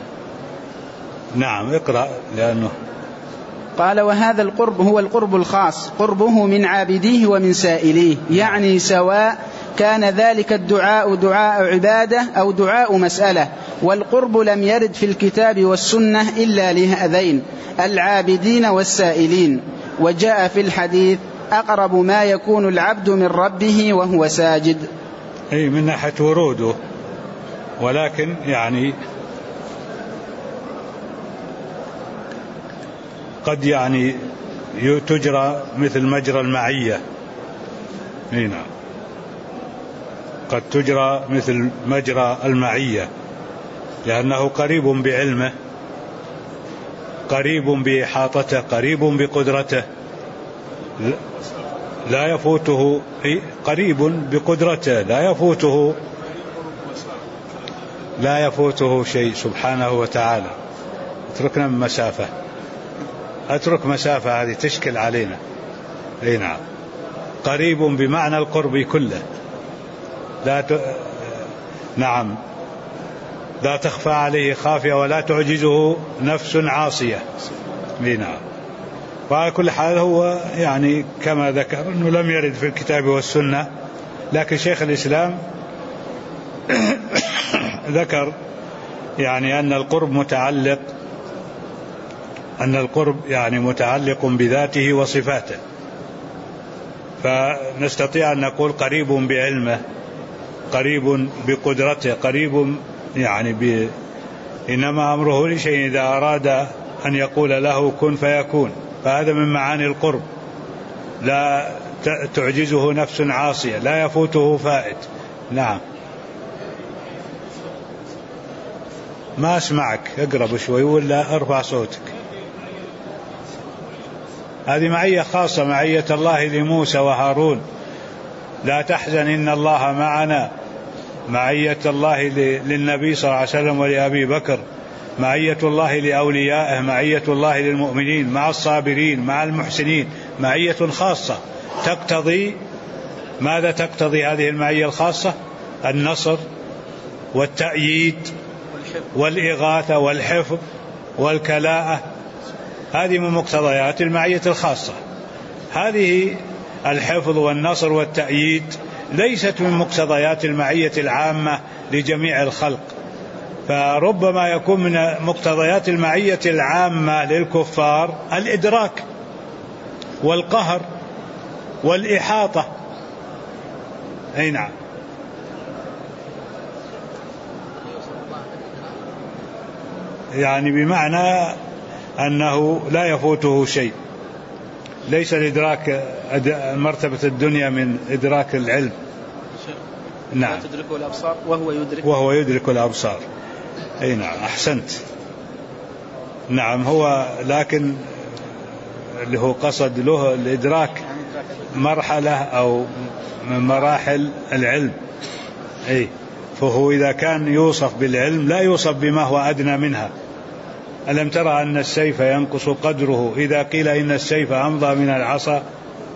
نعم اقرأ لأنه قال: وهذا القرب هو القرب الخاص، قربه من عابديه ومن سائليه، يعني سواء كان ذلك الدعاء دعاء عبادة أو دعاء مسألة. والقرب لم يرد في الكتاب والسنة إلا لهذين: العابدين والسائلين. وجاء في الحديث: أقرب ما يكون العبد من ربه وهو ساجد. أي من ناحية وروده، ولكن يعني قد يعني تجرى مثل مجرى المعية. نعم، قد تجرى مثل مجرى المعية، لأنه قريب بعلمه، قريب بإحاطته، قريب بقدرته، لا يفوته، قريب بقدرته لا يفوته شيء سبحانه وتعالى. اتركنا من مسافة، اترك مسافة هذه تشكل علينا. اي نعم، قريب بمعنى القرب كله، نعم، لا تخفى عليه خافية ولا تعجزه نفس عاصية. نعم. وعلى كل حال هو يعني كما ذكر أنه لم يرد في الكتاب والسنة، لكن شيخ الإسلام ذكر يعني أن القرب يعني متعلق بذاته وصفاته، فنستطيع أن نقول قريب بعلمه، قريب بقدرته، قريب يعني إنما أمره لشيء إذا أراد أن يقول له كن فيكون، فهذا من معاني القرب. لا تعجزه نفس عاصية، لا يفوته فائت. نعم، ما أسمعك، اقرب شوي ولا ارفع صوتك. هذه معية خاصة، معية الله لموسى وهارون: لا تحزن إن الله معنا. معية الله للنبي صلى الله عليه وسلم ولأبي بكر، معية الله لأوليائه، معية الله للمؤمنين مع الصابرين مع المحسنين، معية خاصة تقتضي ماذا؟ تقتضي هذه المعية الخاصة النصر والتأييد والإغاثة والحفظ والكلاءة. هذه من مقتضيات المعية الخاصة. هذه الحفظ والنصر والتأييد ليست من مقتضيات المعية العامة لجميع الخلق، فربما يكون من مقتضيات المعية العامة للكفار الإدراك والقهر والإحاطة. أي نعم. يعني بمعنى أنه لا يفوته شيء، ليس الإدراك مرتبة الدنيا من إدراك العلم. نعم. تدركه الأبصار وهو يدرك الأبصار. أي نعم أحسنت. نعم هو لكن اللي هو قصد له الإدراك مرحلة أو من مراحل العلم. أي فهو إذا كان يوصف بالعلم لا يوصف بما هو أدنى منها. ألم ترى أن السيف ينقص قدره إذا قيل إن السيف أمضى من العصا؟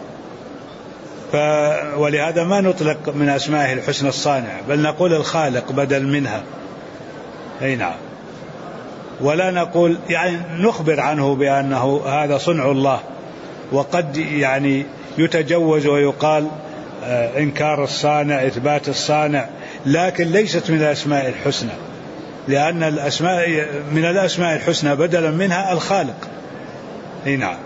ولهذا ما نطلق من أسمائه الحسنى الصانع، بل نقول الخالق بدل منها. أي نعم. ولا نقول يعني نخبر عنه بأنه هذا صنع الله، وقد يعني يتجوز ويقال إنكار الصانع إثبات الصانع، لكن ليست من الأسماء الحسنى، لأن الأسماء من الأسماء الحسنى بدلا منها الخالق. أي نعم.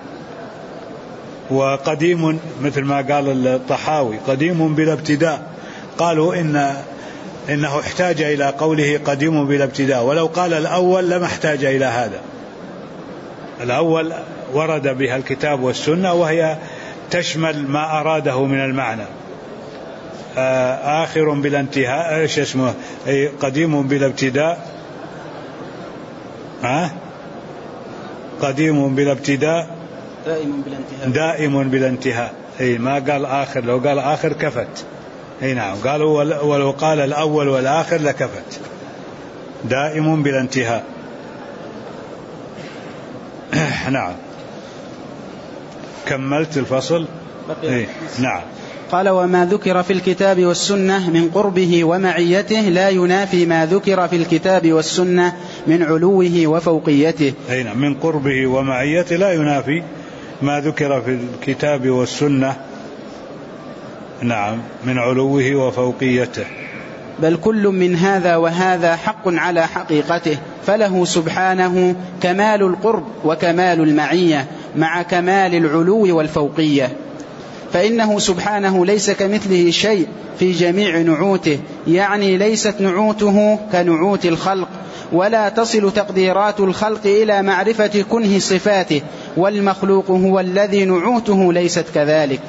وقديم مثل ما قال الطحاوي قديم بلا ابتداء، قالوا إنه احتاج إلى قوله قديم بلا ابتداء، ولو قال الأول لما احتاج إلى هذا. الأول ورد بها الكتاب والسنة وهي تشمل ما أراده من المعنى. آخر بلا انتهاء ايش اسمه؟ أي قديم بلا ابتداء. قديم بلا ابتداء دائم بلا انتهاء. أي ما قال آخر، لو قال آخر كفت. أي نعم. قالوا ولو قال الأول والآخر لكفت. دائم بلا انتهاء. نعم. كملت الفصل. إيه؟ نعم. قال وما ذكر في الكتاب والسنة من قربه ومعيته لا ينافي ما ذكر في الكتاب والسنة من علوه وفوقيته. أي نعم. من قربه ومعيته لا ينافي ما ذكر في الكتاب والسنة. نعم. من علوه وفوقيته. بل كل من هذا وهذا حق على حقيقته، فله سبحانه كمال القرب وكمال المعية مع كمال العلو والفوقية، فإنه سبحانه ليس كمثله شيء في جميع نعوته، يعني ليست نعوته كنعوت الخلق، ولا تصل تقديرات الخلق إلى معرفة كنه صفاته، والمخلوق هو الذي نعوته ليست كذلك.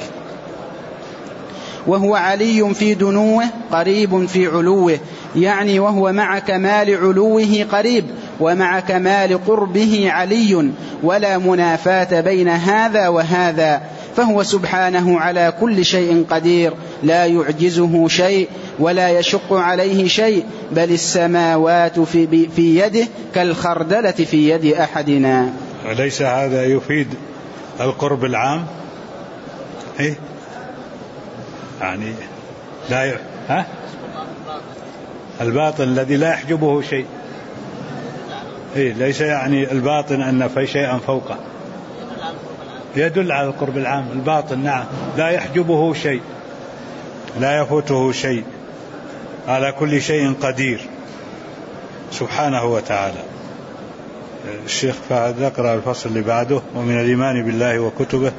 وهو علي في دنوه قريب في علوه، يعني وهو مع كمال علوه قريب ومع كمال قربه علي، ولا منافاة بين هذا وهذا، فهو سبحانه على كل شيء قدير، لا يعجزه شيء ولا يشق عليه شيء، بل السماوات في يده كالخردلة في يد أحدنا. وليس هذا يفيد القرب العام؟ إيه؟ يعني لا الباطن الذي لا يحجبه شيء. إيه؟ ليس يعني الباطن أن في شيئا فوقه، يدل على القرب العام. الباطن نعم لا يحجبه شيء، لا يفوته شيء، على كل شيء قدير سبحانه وتعالى. الشيخ فهد اقرأ الفصل اللي بعده. ومن الإيمان بالله وكتبه.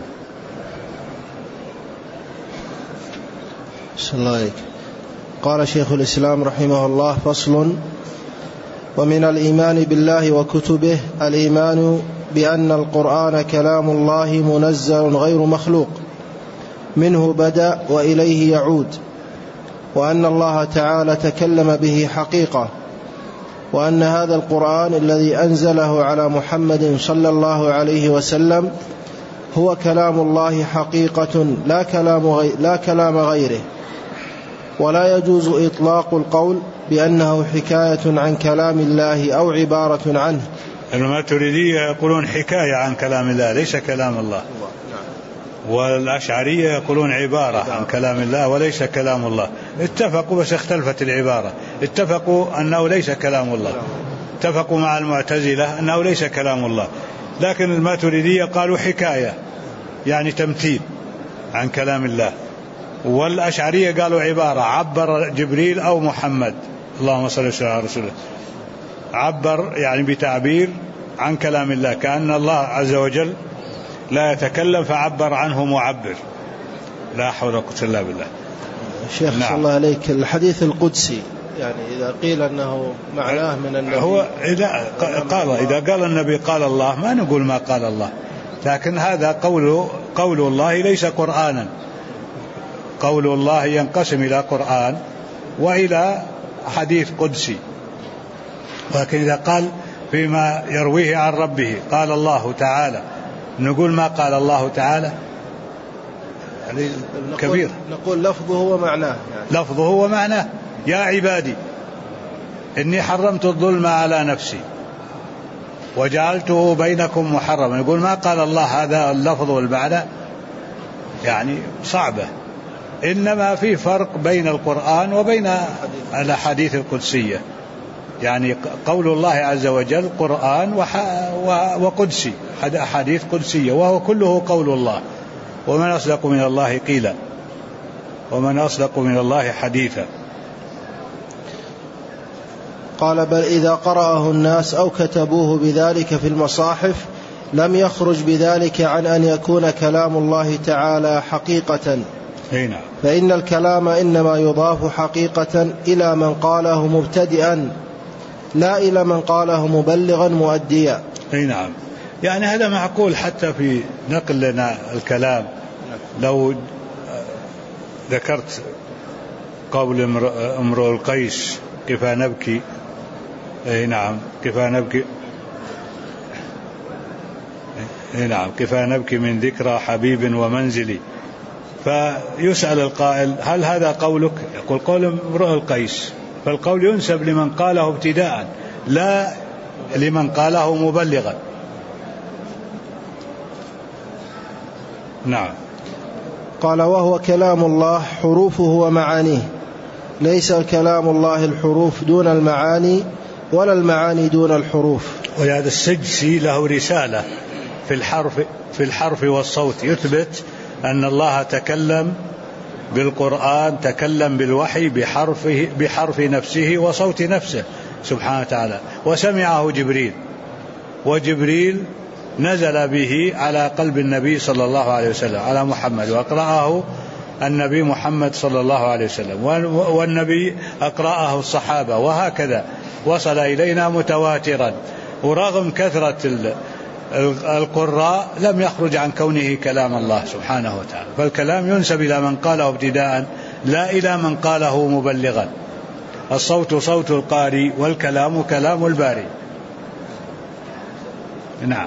بسم الله عليك. قال شيخ الإسلام رحمه الله: فصل. ومن الإيمان بالله وكتبه الإيمان بأن القرآن كلام الله منزل غير مخلوق، منه بدأ وإليه يعود، وأن الله تعالى تكلم به حقيقة، وأن هذا القرآن الذي أنزله على محمد صلى الله عليه وسلم هو كلام الله حقيقة لا كلام غيره، ولا يجوز إطلاق القول بأنه حكاية عن كلام الله أو عبارة عنه. الماتريدية يقولون حكاية عن كلام الله ليس كلام الله، والأشعرية يقولون عبارة عن كلام الله وليس كلام الله. اتفقوا بس اختلفت العبارة. اتفقوا أنه ليس كلام الله، اتفقوا مع المعتزلة أنه ليس كلام الله، لكن الماتريدية قالوا حكاية يعني تمثيل عن كلام الله، والأشعرية قالوا عبارة، عبر جبريل أو محمد اللهم صل وسلم على رسوله، عبر يعني بتعبير عن كلام الله، كأن الله عز وجل لا يتكلم فعبر عنه معبر. لا حول ولا قوة إلا بالله. شيخ صلى الله عليك، الحديث القدسي يعني إذا قيل أنه معناه من النبي، هو إذا قال النبي قال الله ما نقول ما قال الله، لكن هذا قول الله ليس قرآنا، قول الله ينقسم إلى قرآن وإلى حديث قدسي. ولكن إذا قال فيما يرويه عن ربه قال الله تعالى، نقول ما قال الله تعالى يعني كبير، نقول لفظه ومعناه يعني. لفظه ومعناه: يا عبادي إني حرمت الظلم على نفسي وجعلته بينكم محرما. يقول ما قال الله هذا اللفظ والمعنى، يعني صعبة. إنما في فرق بين القرآن وبين الأحاديث القدسية، يعني قول الله عز وجل قرآن وقدسي، أحاديث قدسية، وهو كله قول الله. ومن أصدق من الله قيلا ومن أصدق من الله حديثا. قال: بل إذا قرأه الناس أو كتبوه بذلك في المصاحف لم يخرج بذلك عن أن يكون كلام الله تعالى حقيقة، فإن الكلام إنما يضاف حقيقة إلى من قاله مبتدئا لا إلى من قاله مبلغا مؤديا. نعم، يعني هذا معقول حتى في نقل لنا الكلام. لو ذكرت قول امرؤ القيس: كفى نبكي، نعم كفى نبكي، نعم كفى نبكي من ذكرى حبيب ومنزلي، فيسأل القائل: هل هذا قولك؟ يقول: قول امرؤ القيس. فالقول ينسب لمن قاله ابتداء لا لمن قاله مبلغا. نعم. قال: وهو كلام الله حروفه ومعانيه، ليس كلام الله الحروف دون المعاني ولا المعاني دون الحروف. ولهذا السجسي له رسالة في الحرف والصوت يثبت أن الله تكلم بالقرآن، تكلم بالوحي بحرف نفسه وصوت نفسه سبحانه وتعالى، وسمعه جبريل، وجبريل نزل به على قلب النبي صلى الله عليه وسلم، على محمد، وأقرأه النبي محمد صلى الله عليه وسلم، والنبي أقرأه الصحابة، وهكذا وصل إلينا متواترا. ورغم كثرة القراء لم يخرج عن كونه كلام الله سبحانه وتعالى. فالكلام ينسب إلى من قاله ابتداء لا إلى من قاله مبلغا. الصوت صوت القاري والكلام كلام الباري. نعم.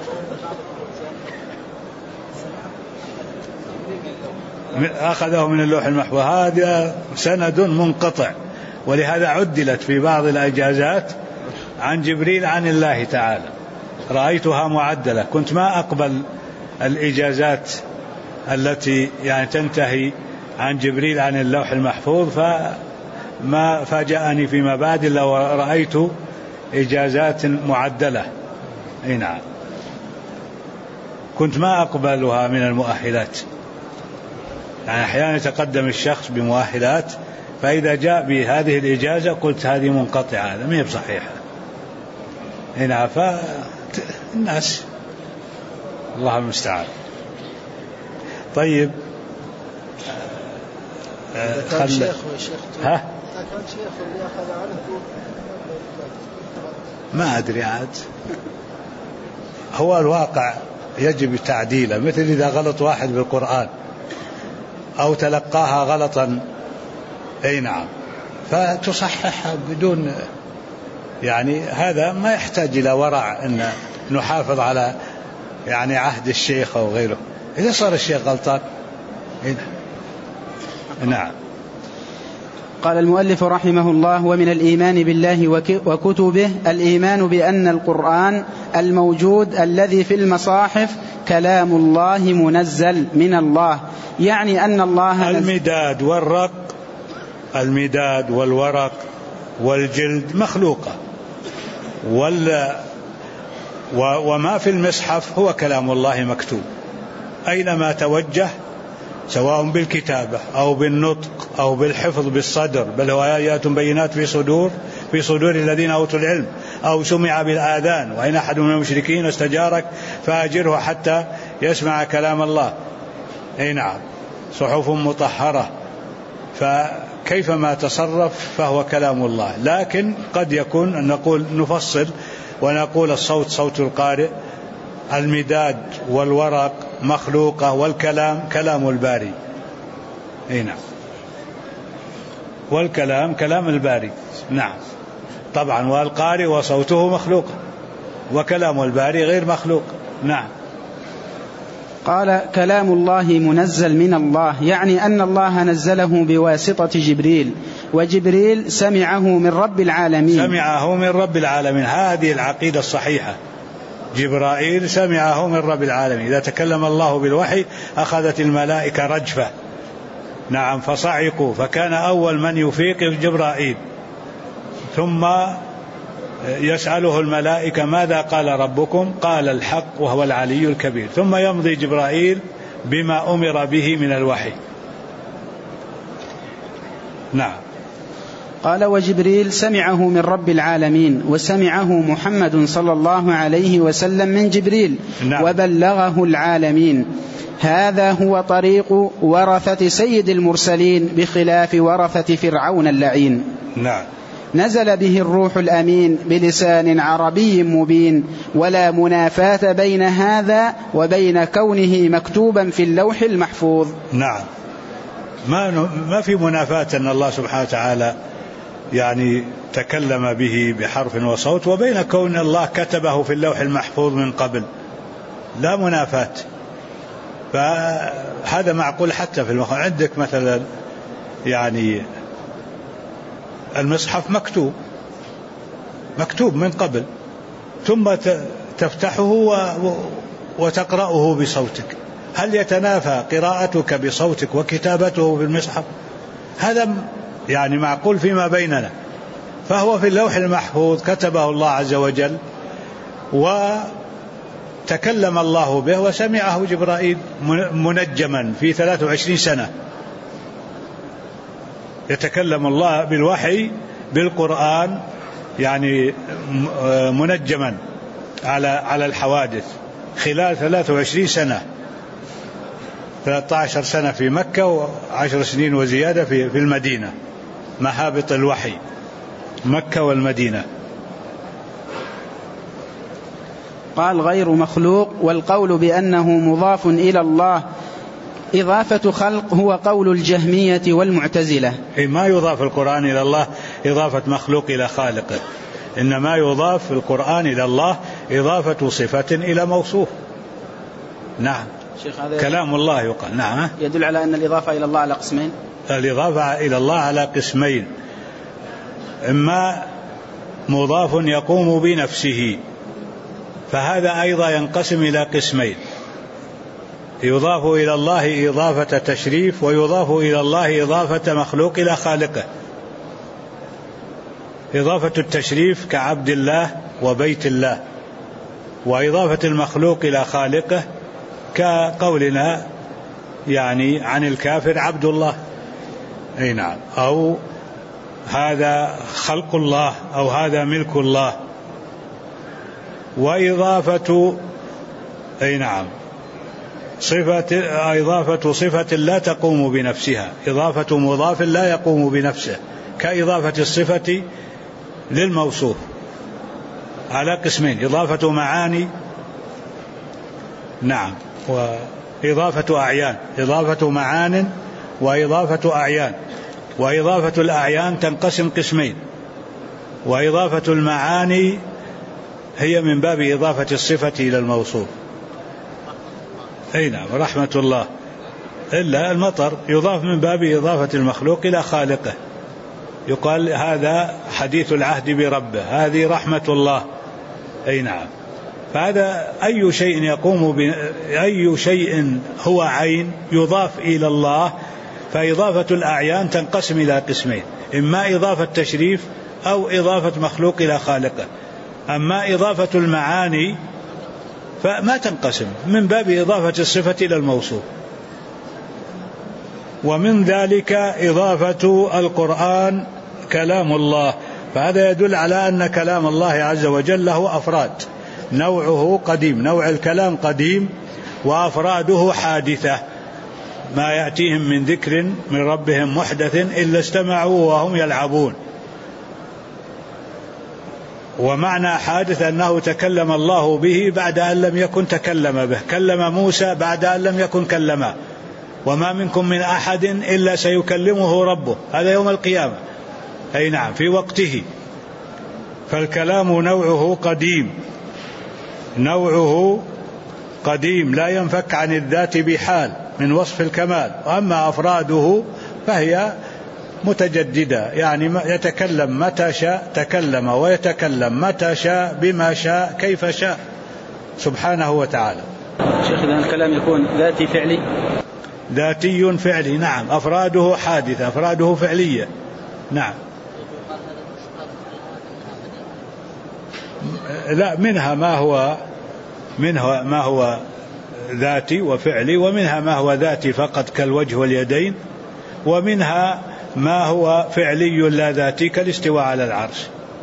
أخذه من اللوح المحفوظ، هذا سند منقطع، ولهذا عدلت في بعض الإجازات عن جبريل عن الله تعالى، رأيتها معدلة. كنت ما أقبل الإجازات التي يعني تنتهي عن جبريل عن اللوح المحفوظ، فما فاجأني فيما بعد إلا ورأيت إجازات معدلة. نعم، كنت ما أقبلها من المؤهلات، يعني أحيانا يتقدم الشخص بمؤهلات، فإذا جاء بهذه الإجازة قلت هذه منقطعة، هذا ما هي بصحيحة. نعم، فالناس الله المستعان. طيب، كان شيخ ها؟ ما أدري عاد، هو الواقع يجب تعديله. مثل إذا غلط واحد بالقرآن أو تلقاها غلطا، نعم، فتصححها بدون، يعني هذا ما يحتاج إلى ورع أن نحافظ على يعني عهد الشيخ أو غيره. إذا صار الشيخ غلطان، نعم. قال المؤلف رحمه الله: ومن الإيمان بالله وكتبه الإيمان بأن القرآن الموجود الذي في المصاحف كلام الله منزل من الله، يعني أن الله المداد والورق والجلد مخلوقة، وما في المصحف هو كلام الله مكتوب أينما توجه، سواء بالكتابة أو بالنطق أو بالحفظ بالصدر، بل هو آيات بينات في صدور الذين أوتوا العلم، أو سمع بالآذان. وإن أحد من المشركين استجارك فأجره حتى يسمع كلام الله. نعم، صحف مطهرة، فكيفما تصرف فهو كلام الله. لكن قد يكون نقول نفصل ونقول الصوت صوت القارئ، المداد والورق مخلوقة والكلام كلام الباري. نعم، والكلام كلام الباري. نعم طبعا، والقارئ وصوته مخلوق وكلام الباري غير مخلوق. نعم. قال كلام الله منزل من الله، يعني أن الله نزله بواسطة جبريل، وجبريل سمعه من رب العالمين. سمعه من رب العالمين، هذه العقيدة الصحيحة. جبرائيل سمعه من رب العالمين. إذا تكلم الله بالوحي أخذت الملائكة رجفة. نعم، فصعقوا، فكان أول من يفيق جبرائيل، ثم يسأله الملائكة ماذا قال ربكم؟ قال الحق وهو العلي الكبير، ثم يمضي جبرائيل بما أمر به من الوحي. نعم. قال وجبريل سمعه من رب العالمين، وسمعه محمد صلى الله عليه وسلم من جبريل. نعم. وبلغه العالمين. هذا هو طريق ورثة سيد المرسلين بخلاف ورثة فرعون اللعين. نعم. نزل به الروح الأمين بلسان عربي مبين، ولا منافاة بين هذا وبين كونه مكتوبا في اللوح المحفوظ. نعم، ما في منافاة أن الله سبحانه وتعالى يعني تكلم به بحرف وصوت، وبين كون الله كتبه في اللوح المحفوظ من قبل، لا منافاة. فهذا معقول حتى في المخ. عندك مثلا يعني المصحف مكتوب من قبل، ثم تفتحه وتقرأه بصوتك. هل يتنافى قراءتك بصوتك وكتابته بالمصحف؟ هذا يعني معقول فيما بيننا. فهو في اللوح المحفوظ كتبه الله عز وجل، وتكلم الله به وسمعه جبرائيل منجما في 23 سنة. يتكلم الله بالوحي بالقرآن يعني منجما على الحوادث خلال 23 سنة، 13 سنة في مكة و10 سنين وزيادة في المدينة، محابط الوحي مكة والمدينة. قال غير مخلوق، والقول بأنه مضاف إلى الله إضافة خلق هو قول الجهمية والمعتزلة. ما يضاف القرآن إلى الله إضافة مخلوق إلى خالقه، إنما يضاف القرآن إلى الله إضافة صفة إلى موصوف. نعم، كلام الله يقال. نعم، يدل على أن الإضافة إلى الله على قسمين. الإضافة إلى الله على قسمين، إما مضاف يقوم بنفسه، فهذا أيضا ينقسم إلى قسمين، يضاف إلى الله إضافة تشريف، ويضاف إلى الله إضافة مخلوق إلى خالقه. إضافة التشريف كعبد الله وبيت الله، وإضافة المخلوق إلى خالقه كقولنا يعني عن الكافر عبد الله. أي نعم، أو هذا خلق الله، أو هذا ملك الله. وإضافة أي نعم إضافة صفة لا تقوم بنفسها، إضافة مضاف لا يقوم بنفسه، كإضافة الصفة للموصوف على قسمين: إضافة معاني، نعم، وإضافة أعيان. إضافة معان وإضافة أعيان. وإضافة الأعيان تنقسم قسمين، وإضافة المعاني هي من باب إضافة الصفة إلى الموصوف. أي نعم، رحمة الله. إلا المطر يضاف من باب إضافة المخلوق إلى خالقه، يقال هذا حديث العهد بربه، هذه رحمة الله. أي نعم، فهذا أي شيء أي شيء هو عين يضاف إلى الله. فإضافة الأعيان تنقسم إلى قسمين: إما إضافة تشريف أو إضافة مخلوق إلى خالقه. أما إضافة المعاني فما تنقسم، من باب إضافة الصفة إلى الموصوف. ومن ذلك إضافة القرآن كلام الله، فهذا يدل على أن كلام الله عز وجل له أفراد، نوعه قديم، نوع الكلام قديم، وأفراده حادثة، ما يأتيهم من ذكر من ربهم محدث إلا استمعوا وهم يلعبون. ومعنى حادث أنه تكلم الله به بعد أن لم يكن تكلم به، كلم موسى بعد أن لم يكن كلمه، وما منكم من أحد إلا سيكلمه ربه، هذا يوم القيامة، أي نعم في وقته. فالكلام نوعه قديم، نوعه قديم لا ينفك عن الذات بحال من وصف الكمال، وأما أفراده فهي متجددة، يعني يتكلم متى شاء تكلم، ويتكلم متى شاء بما شاء كيف شاء سبحانه وتعالى. شيخ إذا الكلام يكون ذاتي فعلي؟ ذاتي فعلي نعم، أفراده حادثة، أفراده فعلية نعم. لا، منها ما هو ذاتي وفعلي، ومنها ما هو ذاتي فقط كالوجه واليدين، ومنها ما هو فعلي لا ذاتي كالاستواء على العرش.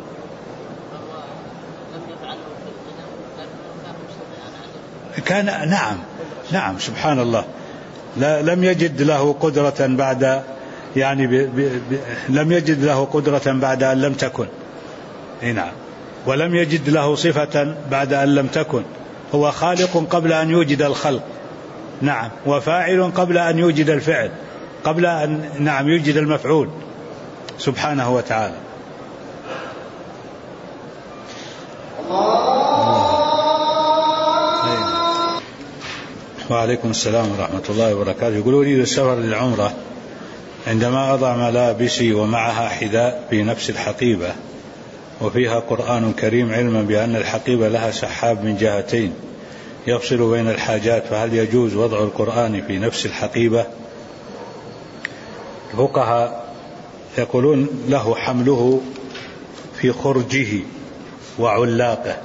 كان نعم سبحان الله، لم يجد له قدرة بعد يعني لم يجد له قدرة بعد أن لم تكن، نعم، ولم يجد له صفة بعد أن لم تكن، هو خالق قبل أن يوجد الخلق، نعم، وفاعل قبل أن يوجد الفعل، قبل أن نعم يوجد المفعول سبحانه وتعالى. وعليكم السلام ورحمة الله وبركاته. يقولوا لي السفر للعمرة عندما أضع ملابسي ومعها حذاء في نفس الحقيبة وفيها قرآن كريم، علما بأن الحقيبة لها سحاب من جهتين يفصل بين الحاجات، فهل يجوز وضع القرآن في نفس الحقيبة؟ الفقهاء يقولون له حمله في خرجه وعلاقه،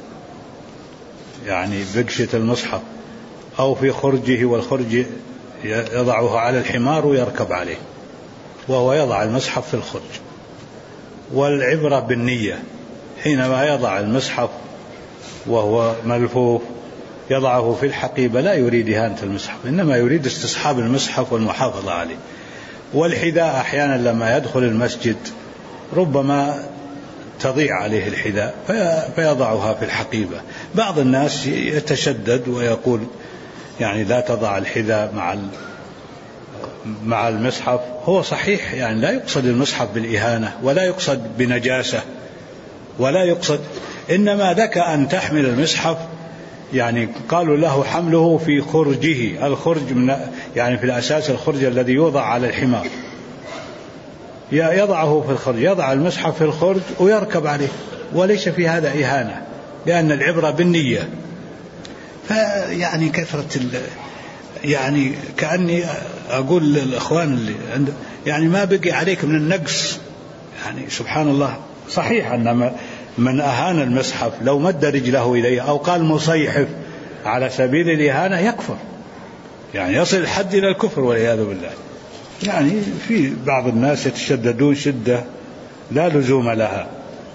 يعني بقشة المصحف، أو في خرجه، والخرج يضعه على الحمار ويركب عليه، وهو يضع المصحف في الخرج. والعبرة بالنية، حينما يضع المصحف وهو ملفوف يضعه في الحقيبة لا يريد إهانة المصحف، إنما يريد استصحاب المصحف والمحافظة عليه. والحذاء أحيانا لما يدخل المسجد ربما تضيع عليه الحذاء فيضعها في الحقيبة. بعض الناس يتشدد ويقول يعني لا تضع الحذاء مع المصحف. هو صحيح يعني لا يقصد المصحف بالإهانة، ولا يقصد بنجاسة، ولا يقصد، إنما لك أن تحمل المصحف، يعني قالوا له حمله في خرجه. الخرج يعني في الأساس الخرج الذي يوضع على الحمار، يضعه في الخرج، يضع المصحف في الخرج ويركب عليه، وليس في هذا إهانة، لأن العبرة بالنية. فيعني كثرة يعني كأني أقول للأخوان اللي يعني ما بقي عليك من النقص، يعني سبحان الله. صحيح أن من أهان المصحف لو مد رجله إليه أو قال مصيحف على سبيل الإهانة يكفر، يعني يصل الحد إلى الكفر والعياذ بالله. يعني في بعض الناس يتشددون شدة لا لزوم لها.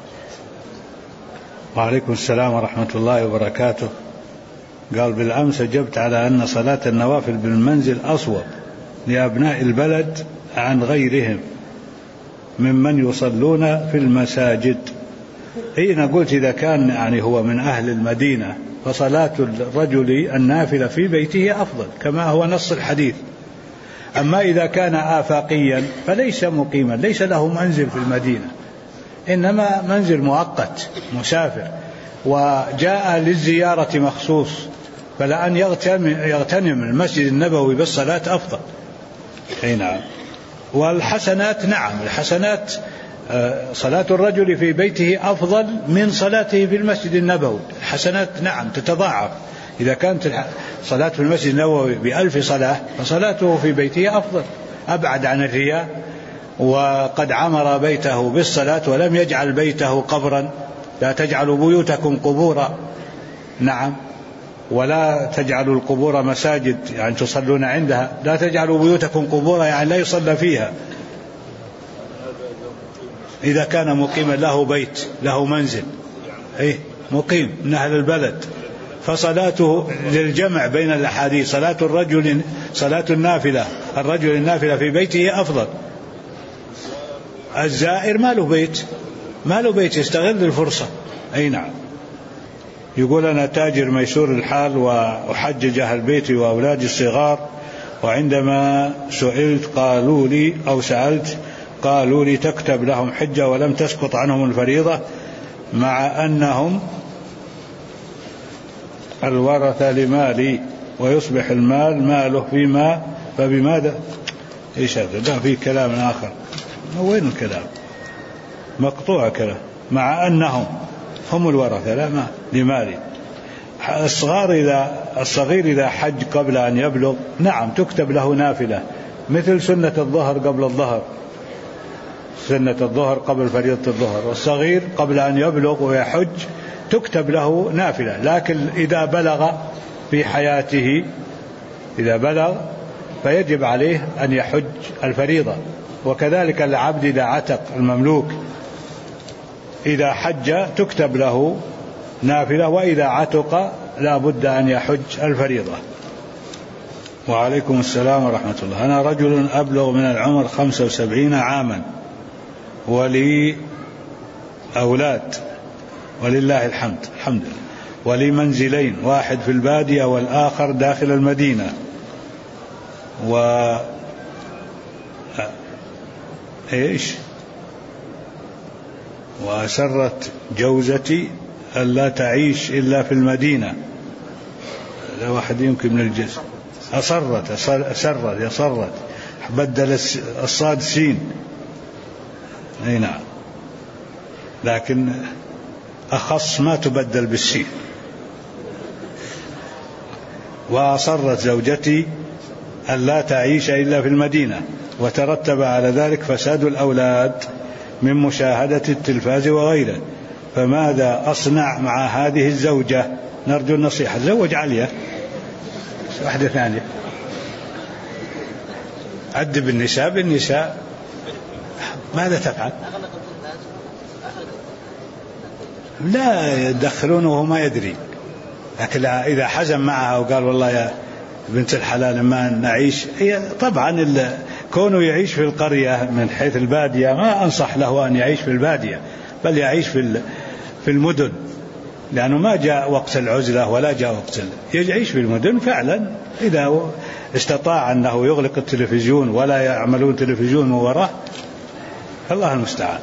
وعليكم السلام ورحمة الله وبركاته. قال بالأمس أجبت على أن صلاة النوافل بالمنزل أصوب لأبناء البلد عن غيرهم ممن يصلون في المساجد. حين قلت إذا كان يعني هو من أهل المدينة فصلاة الرجل النافلة في بيته أفضل كما هو نص الحديث. أما إذا كان آفاقيا فليس مقيما، ليس له منزل في المدينة، إنما منزل مؤقت مسافر وجاء للزيارة مخصوص، فلأن يغتنم المسجد النبوي بالصلاة أفضل. نعم. والحسنات نعم، الحسنات صلاة الرجل في بيته أفضل من صلاته في المسجد النبوي. الحسنات نعم تتضاعف، إذا كانت صلاة في المسجد النبوي ب1000 صلاة فصلاته في بيته أفضل، أبعد عن الرياء. وقد عمر بيته بالصلاة ولم يجعل بيته قبرا. لا تجعلوا بيوتكم قبورا، نعم، ولا تجعلوا القبور مساجد يعني تصلون عندها. لا تجعلوا بيوتكم قبورا يعني لا يصلى فيها. إذا كان مقيما له بيت له منزل مقيم من أهل البلد، فصلاته للجمع بين الأحاديث صلاة الرجل صلاة النافلة الرجل النافلة في بيته أفضل. الزائر ما له بيت يستغل الفرصة أي نعم. يقول أنا تاجر ميسور الحال وأحجج أهل بيتي وأولادي الصغار، وعندما سئلت قالوا لي أو سألت قالوا لي تكتب لهم حجة ولم تسقط عنهم الفريضة، مع أنهم الورثة لمالي ويصبح المال ماله فيما فبماذا إيش هذا؟ لا في كلام آخر. وين الكلام؟ مقطوع كلام. مع أنهم هم الورثة لا ما لمالي. الصغير إذا حج قبل أن يبلغ نعم تكتب له نافلة مثل سنة الظهر قبل الظهر، سنة الظهر قبل فريضة الظهر، والصغير قبل أن يبلغ ويحج تكتب له نافلة. لكن إذا بلغ في حياته إذا بلغ فيجب عليه أن يحج الفريضة. وكذلك العبد إذا عتق المملوك إذا حج تكتب له نافلة، وإذا عتق لا بد أن يحج الفريضة. وعليكم السلام ورحمة الله. أنا رجل أبلغ من العمر 75 عاما ولي أولاد ولله الحمد لله، ولي منزلين، واحد في البادية والآخر داخل المدينة، وأسرت جوزتي ألا تعيش إلا في المدينة. لا واحد يمكن من الجزء أسرت بدل الصاد سين. أي نعم، لكن أخص ما تبدل بالسين. وأصرت زوجتي ألا تعيش إلا في المدينة، وترتب على ذلك فساد الأولاد من مشاهدة التلفاز وغيره. فماذا أصنع مع هذه الزوجة؟ نرجو النصيحة. زوج عليا واحدة ثانية، أدب النساء بالنساء. ماذا تفعل؟ لا يدخلونه وهو ما يدري. لكن إذا حزم معها وقال والله يا بنت الحلال ما نعيش، هي طبعا كونه يعيش في القرية من حيث البادية ما أنصح له أن يعيش في البادية، بل يعيش في المدن، لأنه ما جاء وقت العزلة ولا جاء وقت يعيش في المدن فعلا. إذا استطاع أنه يغلق التلفزيون ولا يعملون تلفزيون من وراه الله المستعان.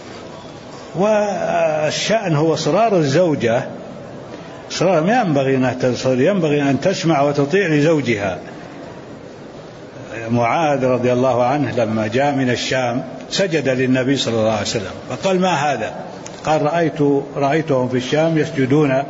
والشأن هو إصرار الزوجة، إصرار ما ينبغي أنها تصر، ينبغي أن تسمع وتطيع لزوجها. معاذ رضي الله عنه لما جاء من الشام سجد للنبي صلى الله عليه وسلم فقال ما هذا؟ قال رأيتهم في الشام يسجدون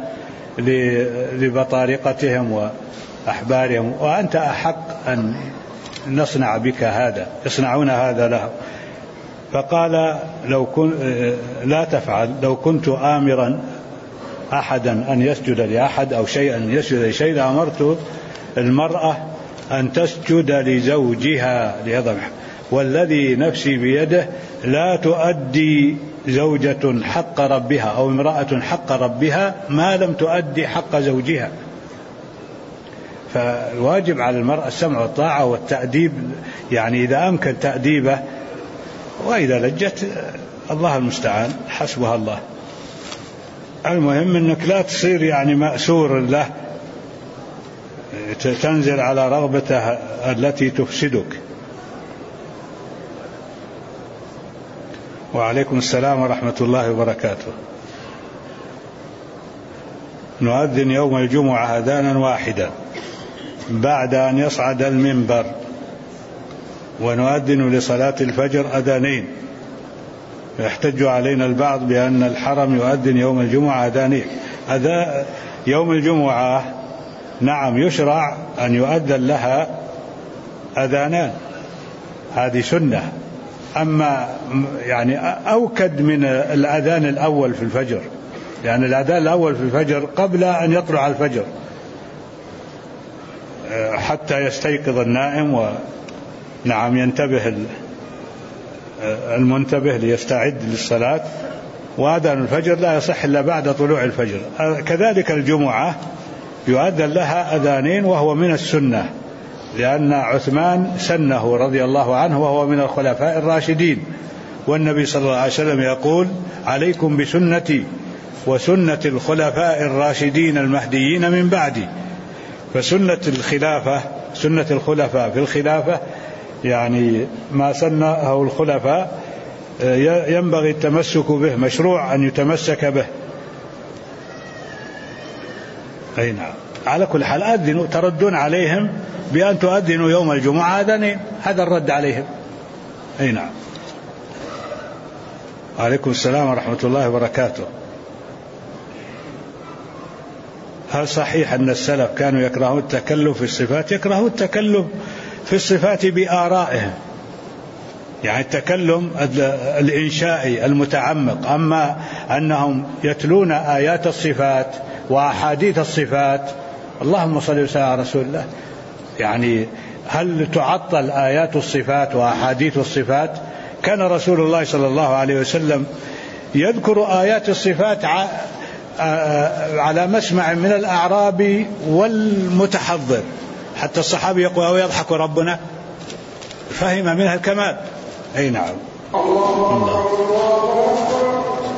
لبطارقتهم وأحبارهم، وأنت أحق أن نصنع بك هذا، يصنعون هذا له. فقال لا تفعل، لو كنت آمرا أحدا أن يسجد لأحد أو شيئا يسجد لشيء لأمرت المرأة أن تسجد لزوجها ليضبح، والذي نفسي بيده لا تؤدي زوجة حق ربها أو امرأة حق ربها ما لم تؤدي حق زوجها. فالواجب على المرأة السمع والطاعة والتأديب، يعني إذا أمكن تأديبه، وإذا لجت الله المستعان حسبها الله. المهم أنك لا تصير يعني مأسور له، تنزل على رغبته التي تفسدك. وعليكم السلام ورحمة الله وبركاته. نؤذن يوم الجمعة أذانا واحدا بعد أن يصعد المنبر، ونؤذن لصلاة الفجر أذانين. يحتج علينا البعض بأن الحرم يؤذن يوم الجمعة أذانين. يوم الجمعة نعم يشرع أن يؤذن لها أذانان، هذه سنة. أما يعني أوكد من الأذان الأول في الفجر، يعني الأذان الأول في الفجر قبل أن يطلع الفجر حتى يستيقظ النائم ونعم ينتبه المنتبه ليستعد للصلاة. وأذان الفجر لا يصح إلا بعد طلوع الفجر. كذلك الجمعة يؤذن لها أذانين وهو من السنة، لأن عثمان سنه رضي الله عنه وهو من الخلفاء الراشدين، والنبي صلى الله عليه وسلم يقول عليكم بسنتي وسنة الخلفاء الراشدين المهديين من بعدي. فسنة الخلافة، سنة الخلفاء في الخلافة يعني ما سنه الخلفاء ينبغي التمسك به، مشروع أن يتمسك به. أي نعم. على كل حال أذنوا، تردون عليهم بأن تؤذنوا يوم الجمعة أذانين، هذا الرد عليهم. أي نعم. عليكم السلام ورحمة الله وبركاته. هل صحيح أن السلف كانوا يكرهون التكلم في الصفات؟ يكرهون التكلم في الصفات بآرائهم، يعني التكلم الإنشائي المتعمق. أما أنهم يتلون آيات الصفات وأحاديث الصفات، اللهم صل وسلم على رسول الله، يعني هل تعطل آيات الصفات وأحاديث الصفات؟ كان رسول الله صلى الله عليه وسلم يذكر آيات الصفات على مسمع من الأعراب والمتحضر، حتى الصحابي يقول ويضحك ربنا، فهم منها الكمال. أي نعم. الله.